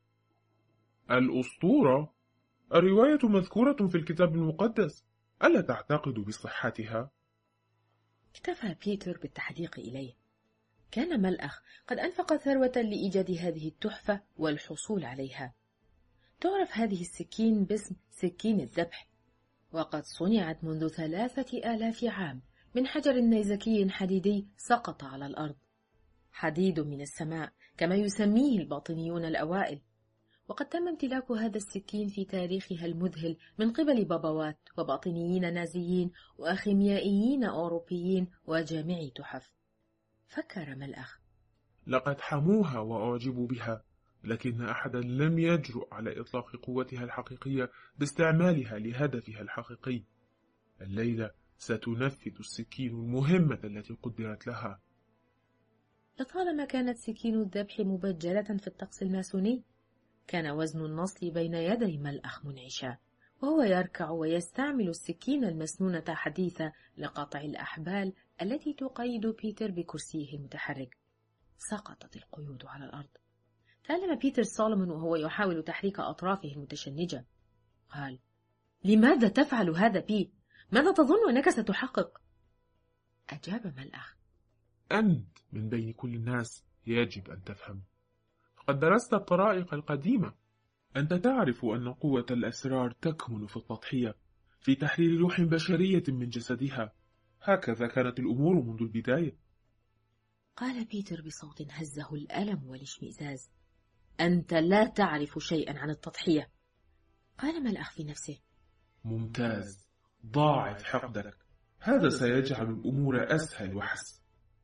الأسطورة؟ الرواية مذكورة في الكتاب المقدس، ألا تعتقد بصحتها؟ اكتفى بيتر بالتحديق إليه. كان ملأخ قد أنفق ثروة لإيجاد هذه التحفة والحصول عليها. تعرف هذه السكين باسم سكين الذبح، وقد صنعت منذ 3000 عام من حجر نيزكي حديدي سقط على الأرض، حديد من السماء كما يسميه الباطنيون الأوائل. وقد تم امتلاك هذا السكين في تاريخها المذهل من قبل بابوات وباطنيين نازيين وخيميائيين أوروبيين وجامعي تحف. فكر ملأخ: لقد حموها وأعجبوا بها، لكن أحدا لم يجرؤ على إطلاق قوتها الحقيقية باستعمالها لهدفها الحقيقي. الليلة ستنفذ السكين المهمة التي قدرت لها. لطالما كانت سكين الذبح مبجلة في الطقس الماسوني، كان وزن النصل بين يدي ملأخ منعشا، وهو يركع ويستعمل السكين المسنونة حديثة لقطع الأحبال التي تقيد بيتر بكرسيه المتحرك. سقطت القيود على الأرض. تألم بيتر سولومون وهو يحاول تحريك أطرافه المتشنجة. قال: لماذا تفعل هذا بي؟ ماذا تظن أنك ستحقق؟ أجاب ملأخ: أنت من بين كل الناس يجب أن تفهم، فقد درست الطرائق القديمة. أنت تعرف أن قوة الأسرار تكمن في التضحية، في تحرير روح بشرية من جسدها. هكذا كانت الأمور منذ البداية. قال بيتر بصوت هزه الألم والاشمئزاز: أنت لا تعرف شيئا عن التضحية. قال ملأخ في نفسه: ممتاز، ضاعف حقدك، هذا سيجعل الأمور أسهل وحسن.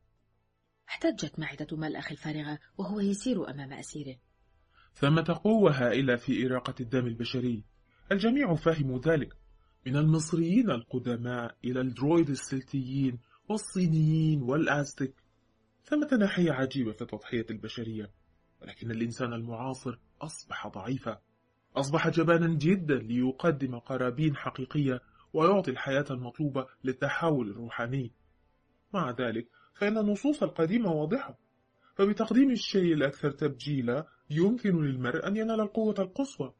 احتجت معدة ملأخ الفارغة وهو يسير أمام أسيره. ثمة قوة هائلة في إراقة الدم البشري، الجميع فهموا ذلك، من المصريين القدماء إلى الدرويد السلتيين والصينيين والأزتك. ثمة ناحية عجيبة في تضحية البشرية، ولكن الإنسان المعاصر أصبح ضعيفا، أصبح جبانا جدا ليقدم قرابين حقيقية ويعطي الحياة المطلوبة للتحول الروحاني. مع ذلك فإن النصوص القديمة واضحة، فبتقديم الشيء الأكثر تبجيلا يمكن للمرء أن ينال القوة القصوى.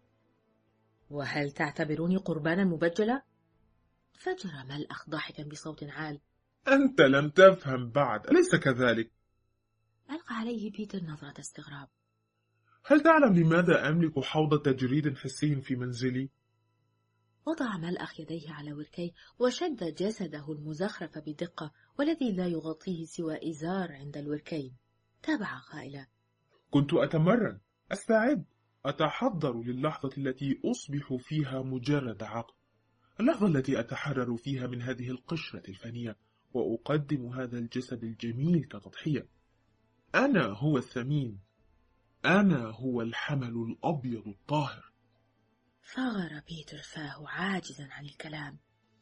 وهل تعتبروني قربانا مبجلا؟ فجر ملأخ ضاحكا بصوت عال: أنت لم تفهم بعد، أليس كذلك؟ ألقى عليه بيتر نظرة استغراب. هل تعلم لماذا أملك حوض تجريد حسي في منزلي؟ وضع ملأخ يديه على وركيه وشد جسده المزخرف بدقة، والذي لا يغطيه سوى إزار عند الوركين. تابع قائلا: كنت أتمرن، أستعد، أتحضر للحظة التي أصبح فيها مجرد عقل، اللحظة التي أتحرر فيها من هذه القشرة الفانية وأقدم هذا الجسد الجميل كتضحية. أنا هو الثمين، أنا هو الحمل الأبيض الطاهر. فغر بيتر فاه عاجزا عن الكلام.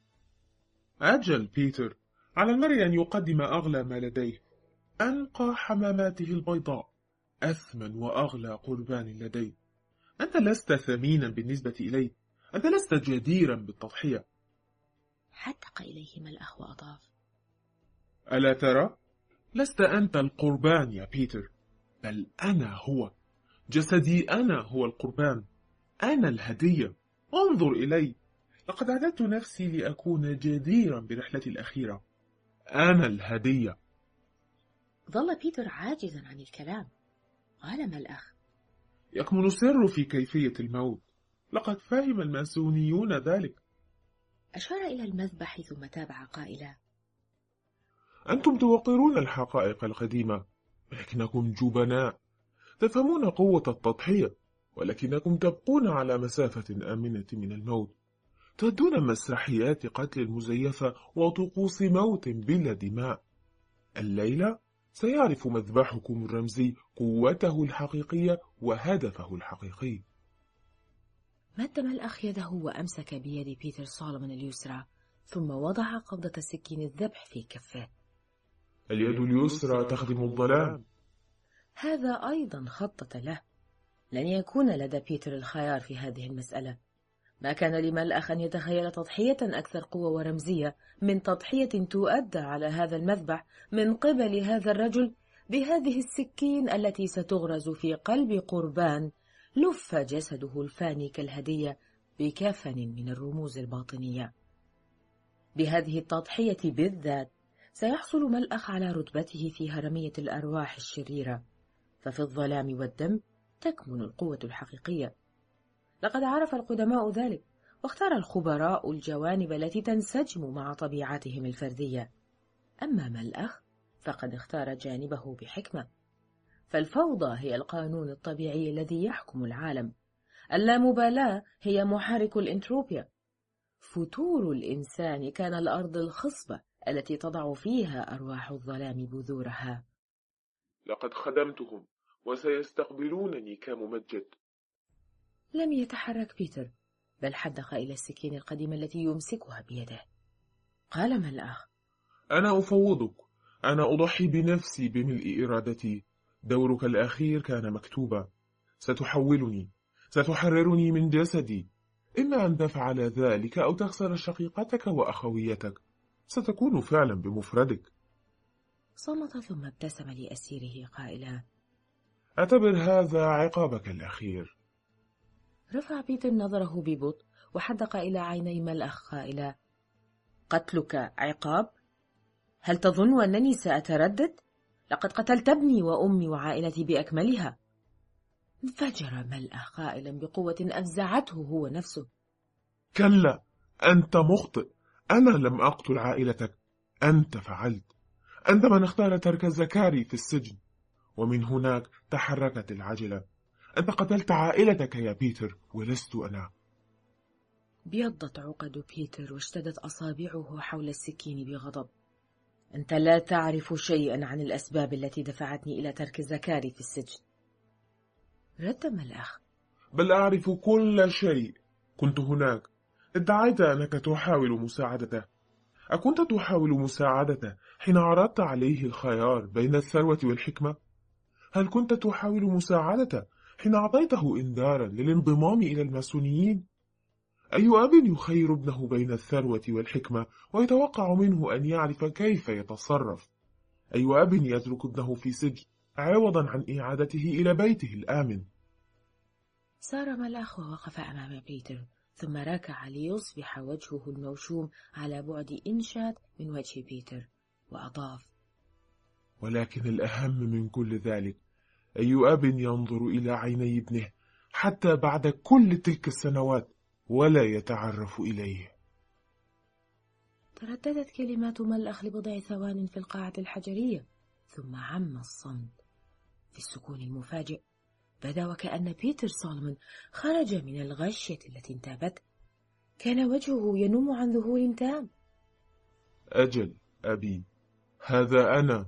أجل بيتر، على المرء أن يقدم أغلى ما لديه، أنقى حماماته البيضاء، أثمن وأغلى قربان لديه. أنت لست ثمينا بالنسبة إليه، أنت لست جديرا بالتضحية. حدق إليه ملأخ وأضاف: ألا ترى؟ لست أنت القربان يا بيتر، بل أنا هو، جسدي أنا هو القربان، أنا الهدية. انظر إلي، لقد أعددت نفسي لأكون جديرا برحلتي الأخيرة. أنا الهدية. ظل بيتر عاجزا عن الكلام. قال ملأخ: يكمن السر في كيفية الموت، لقد فهم الماسونيون ذلك. أشار إلى المذبح ثم تابع قائلا: أنتم توقرون الحقائق القديمة، ولكنكم جبناء، تفهمون قوة التضحية، ولكنكم تبقون على مسافة آمنة من الموت، تهدون مسرحيات قتل المزيفة وطقوس موت بلا دماء. الليلة سيعرف مذبحكم الرمزي قوته الحقيقية وهدفه الحقيقي. مد ملأخ يده وأمسك بيد بيتر سولومون اليسرى، ثم وضع قبضة سكين الذبح في كفه. اليد اليسرى تخدم الظلام. هذا أيضا خطة له. لن يكون لدى بيتر الخيار في هذه المسألة. ما كان لملأخ أن يتخيل تضحية أكثر قوة ورمزية من تضحية تؤدى على هذا المذبح من قبل هذا الرجل بهذه السكين التي ستغرز في قلب قربان لف جسده الفاني كالهدية بكفن من الرموز الباطنية. بهذه التضحية بالذات سيحصل ملأخ على رتبته في هرمية الأرواح الشريرة، ففي الظلام والدم تكمن القوة الحقيقية. لقد عرف القدماء ذلك، واختار الخبراء الجوانب التي تنسجم مع طبيعتهم الفردية. أما ملأخ فقد اختار جانبه بحكمة، فالفوضى هي القانون الطبيعي الذي يحكم العالم، اللامبالاة هي محرك الإنتروبيا. فتور الإنسان كان الأرض الخصبة التي تضع فيها أرواح الظلام بذورها. لقد خدمتهم وسيستقبلونني كممجد. لم يتحرك بيتر، بل حدق إلى السكين القديمة التي يمسكها بيده. قال ملأخ: أنا أفوضك، أنا أضحي بنفسي بملء إرادتي. دورك الأخير كان مكتوبا، ستحولني، ستحررني من جسدي. إما أن تفعل ذلك أو تخسر شقيقتك وأخويتك، ستكون فعلا بمفردك. صمت ثم ابتسم لأسيره قائلا: اعتبر هذا عقابك الأخير. رفع بيتر نظره ببطء وحدق إلى عيني ملأخ قائلا: قتلك عقاب؟ هل تظن أنني سأتردد؟ لقد قتلت ابني وأمي وعائلتي بأكملها. انفجر ملأخ قائلا بقوة أفزعته هو نفسه: كلا، أنت مخطئ. أنا لم أقتل عائلتك، أنت فعلت. أنت من اختار ترك زكاري في السجن، ومن هناك تحركت العجلة. أنت قتلت عائلتك يا بيتر ولست أنا. ابيضت عقد بيتر واشتدت أصابعه حول السكين بغضب. أنت لا تعرف شيئا عن الأسباب التي دفعتني إلى ترك زكاري في السجن. رد ملأخ: بل أعرف كل شيء، كنت هناك. ادعيت أنك تحاول مساعدته. أكنت تحاول مساعدته حين عرضت عليه الخيار بين الثروة والحكمة؟ هل كنت تحاول مساعدته حين أعطيته إنذارا للانضمام إلى الماسونيين؟ أي أب يخير ابنه بين الثروة والحكمة ويتوقع منه أن يعرف كيف يتصرف؟ أي أب يترك ابنه في سجن عوضا عن إعادته إلى بيته الآمن؟ سار ملأخ ووقف أمام بيتر، ثم ركع ليصبح وجهه الموشوم على بعد إنشات من وجه بيتر، وأضاف: ولكن الأهم من كل ذلك، أي أب ينظر إلى عيني ابنه حتى بعد كل تلك السنوات ولا يتعرف إليه؟ ترددت كلمات ملأخ لبضع ثوان في القاعة الحجرية، ثم عم الصمت. في السكون المفاجئ بدا وكأن بيتر سولومون خرج من الغشية التي انتابته. كان وجهه ينم عن ذهول تام. أجل أبي، هذا أنا.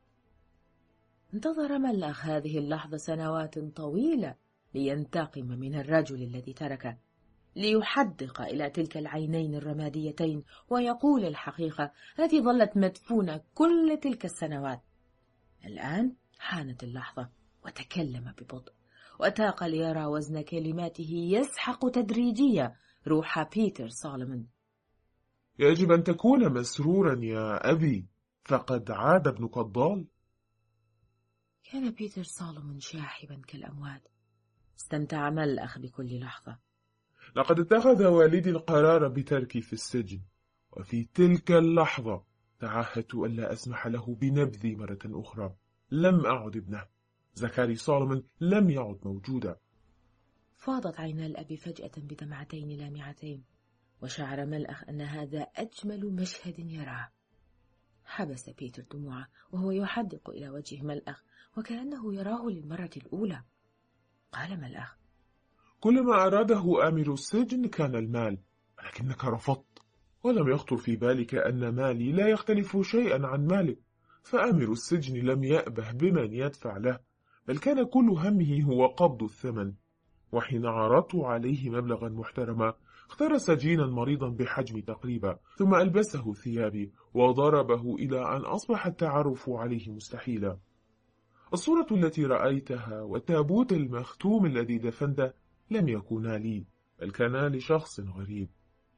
انتظر ملأخ هذه اللحظة سنوات طويلة لينتقم من الرجل الذي تركه، ليحدق إلى تلك العينين الرماديتين ويقول الحقيقة التي ظلت مدفونة كل تلك السنوات. الآن حانت اللحظة، وتكلم ببطء وتاق ليرى وزن كلماته يسحق تدريجيا روح بيتر سولومون. يجب أن تكون مسرورا يا أبي، فقد عاد ابنك الضال. كان بيتر سولومون شاحبا كالأموات. استمتع ملأخ بكل لحظة. لقد اتخذ والدي القرار بتركي في السجن، وفي تلك اللحظة تعهدت ألا أسمح له بنبذي مرة أخرى. لم أعد ابنه. زكاري سولومون لم يعد موجودا. فاضت عينا الأب فجأة بدمعتين لامعتين، وشعر ملأخ أن هذا أجمل مشهد يراه. حبس بيتر دموعه وهو يحدق إلى وجه ملأخ وكأنه يراه للمرة الأولى. قال ملأخ: كل ما أراده آمر السجن كان المال، ولكنك رفضت، ولم يخطر في بالك أن مالي لا يختلف شيئا عن مالك. فآمر السجن لم يأبه بمن يدفع له، بل كان كل همه هو قبض الثمن. وحين عرضت عليه مبلغا محترما اختار سجينا مريضا بحجم تقريبا، ثم ألبسه ثيابي وضربه إلى أن أصبح التعرف عليه مستحيلا. الصورة التي رأيتها والتابوت المختوم الذي دفنته لم يكونا لي، بل كانا لشخص غريب.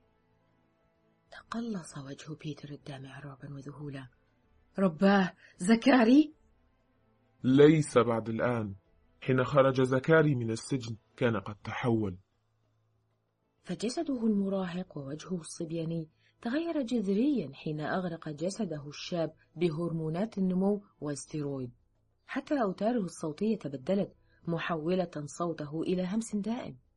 تقلص وجه بيتر الدامع رعبا وذهولا. رباه، زكاري؟ ليس بعد الآن. حين خرج زكاري من السجن كان قد تحول. فجسده المراهق ووجهه الصبياني تغير جذريا حين أغرق جسده الشاب بهرمونات النمو والستيرويد. حتى أوتاره الصوتية تبدلت، محولة صوته إلى همس دائم.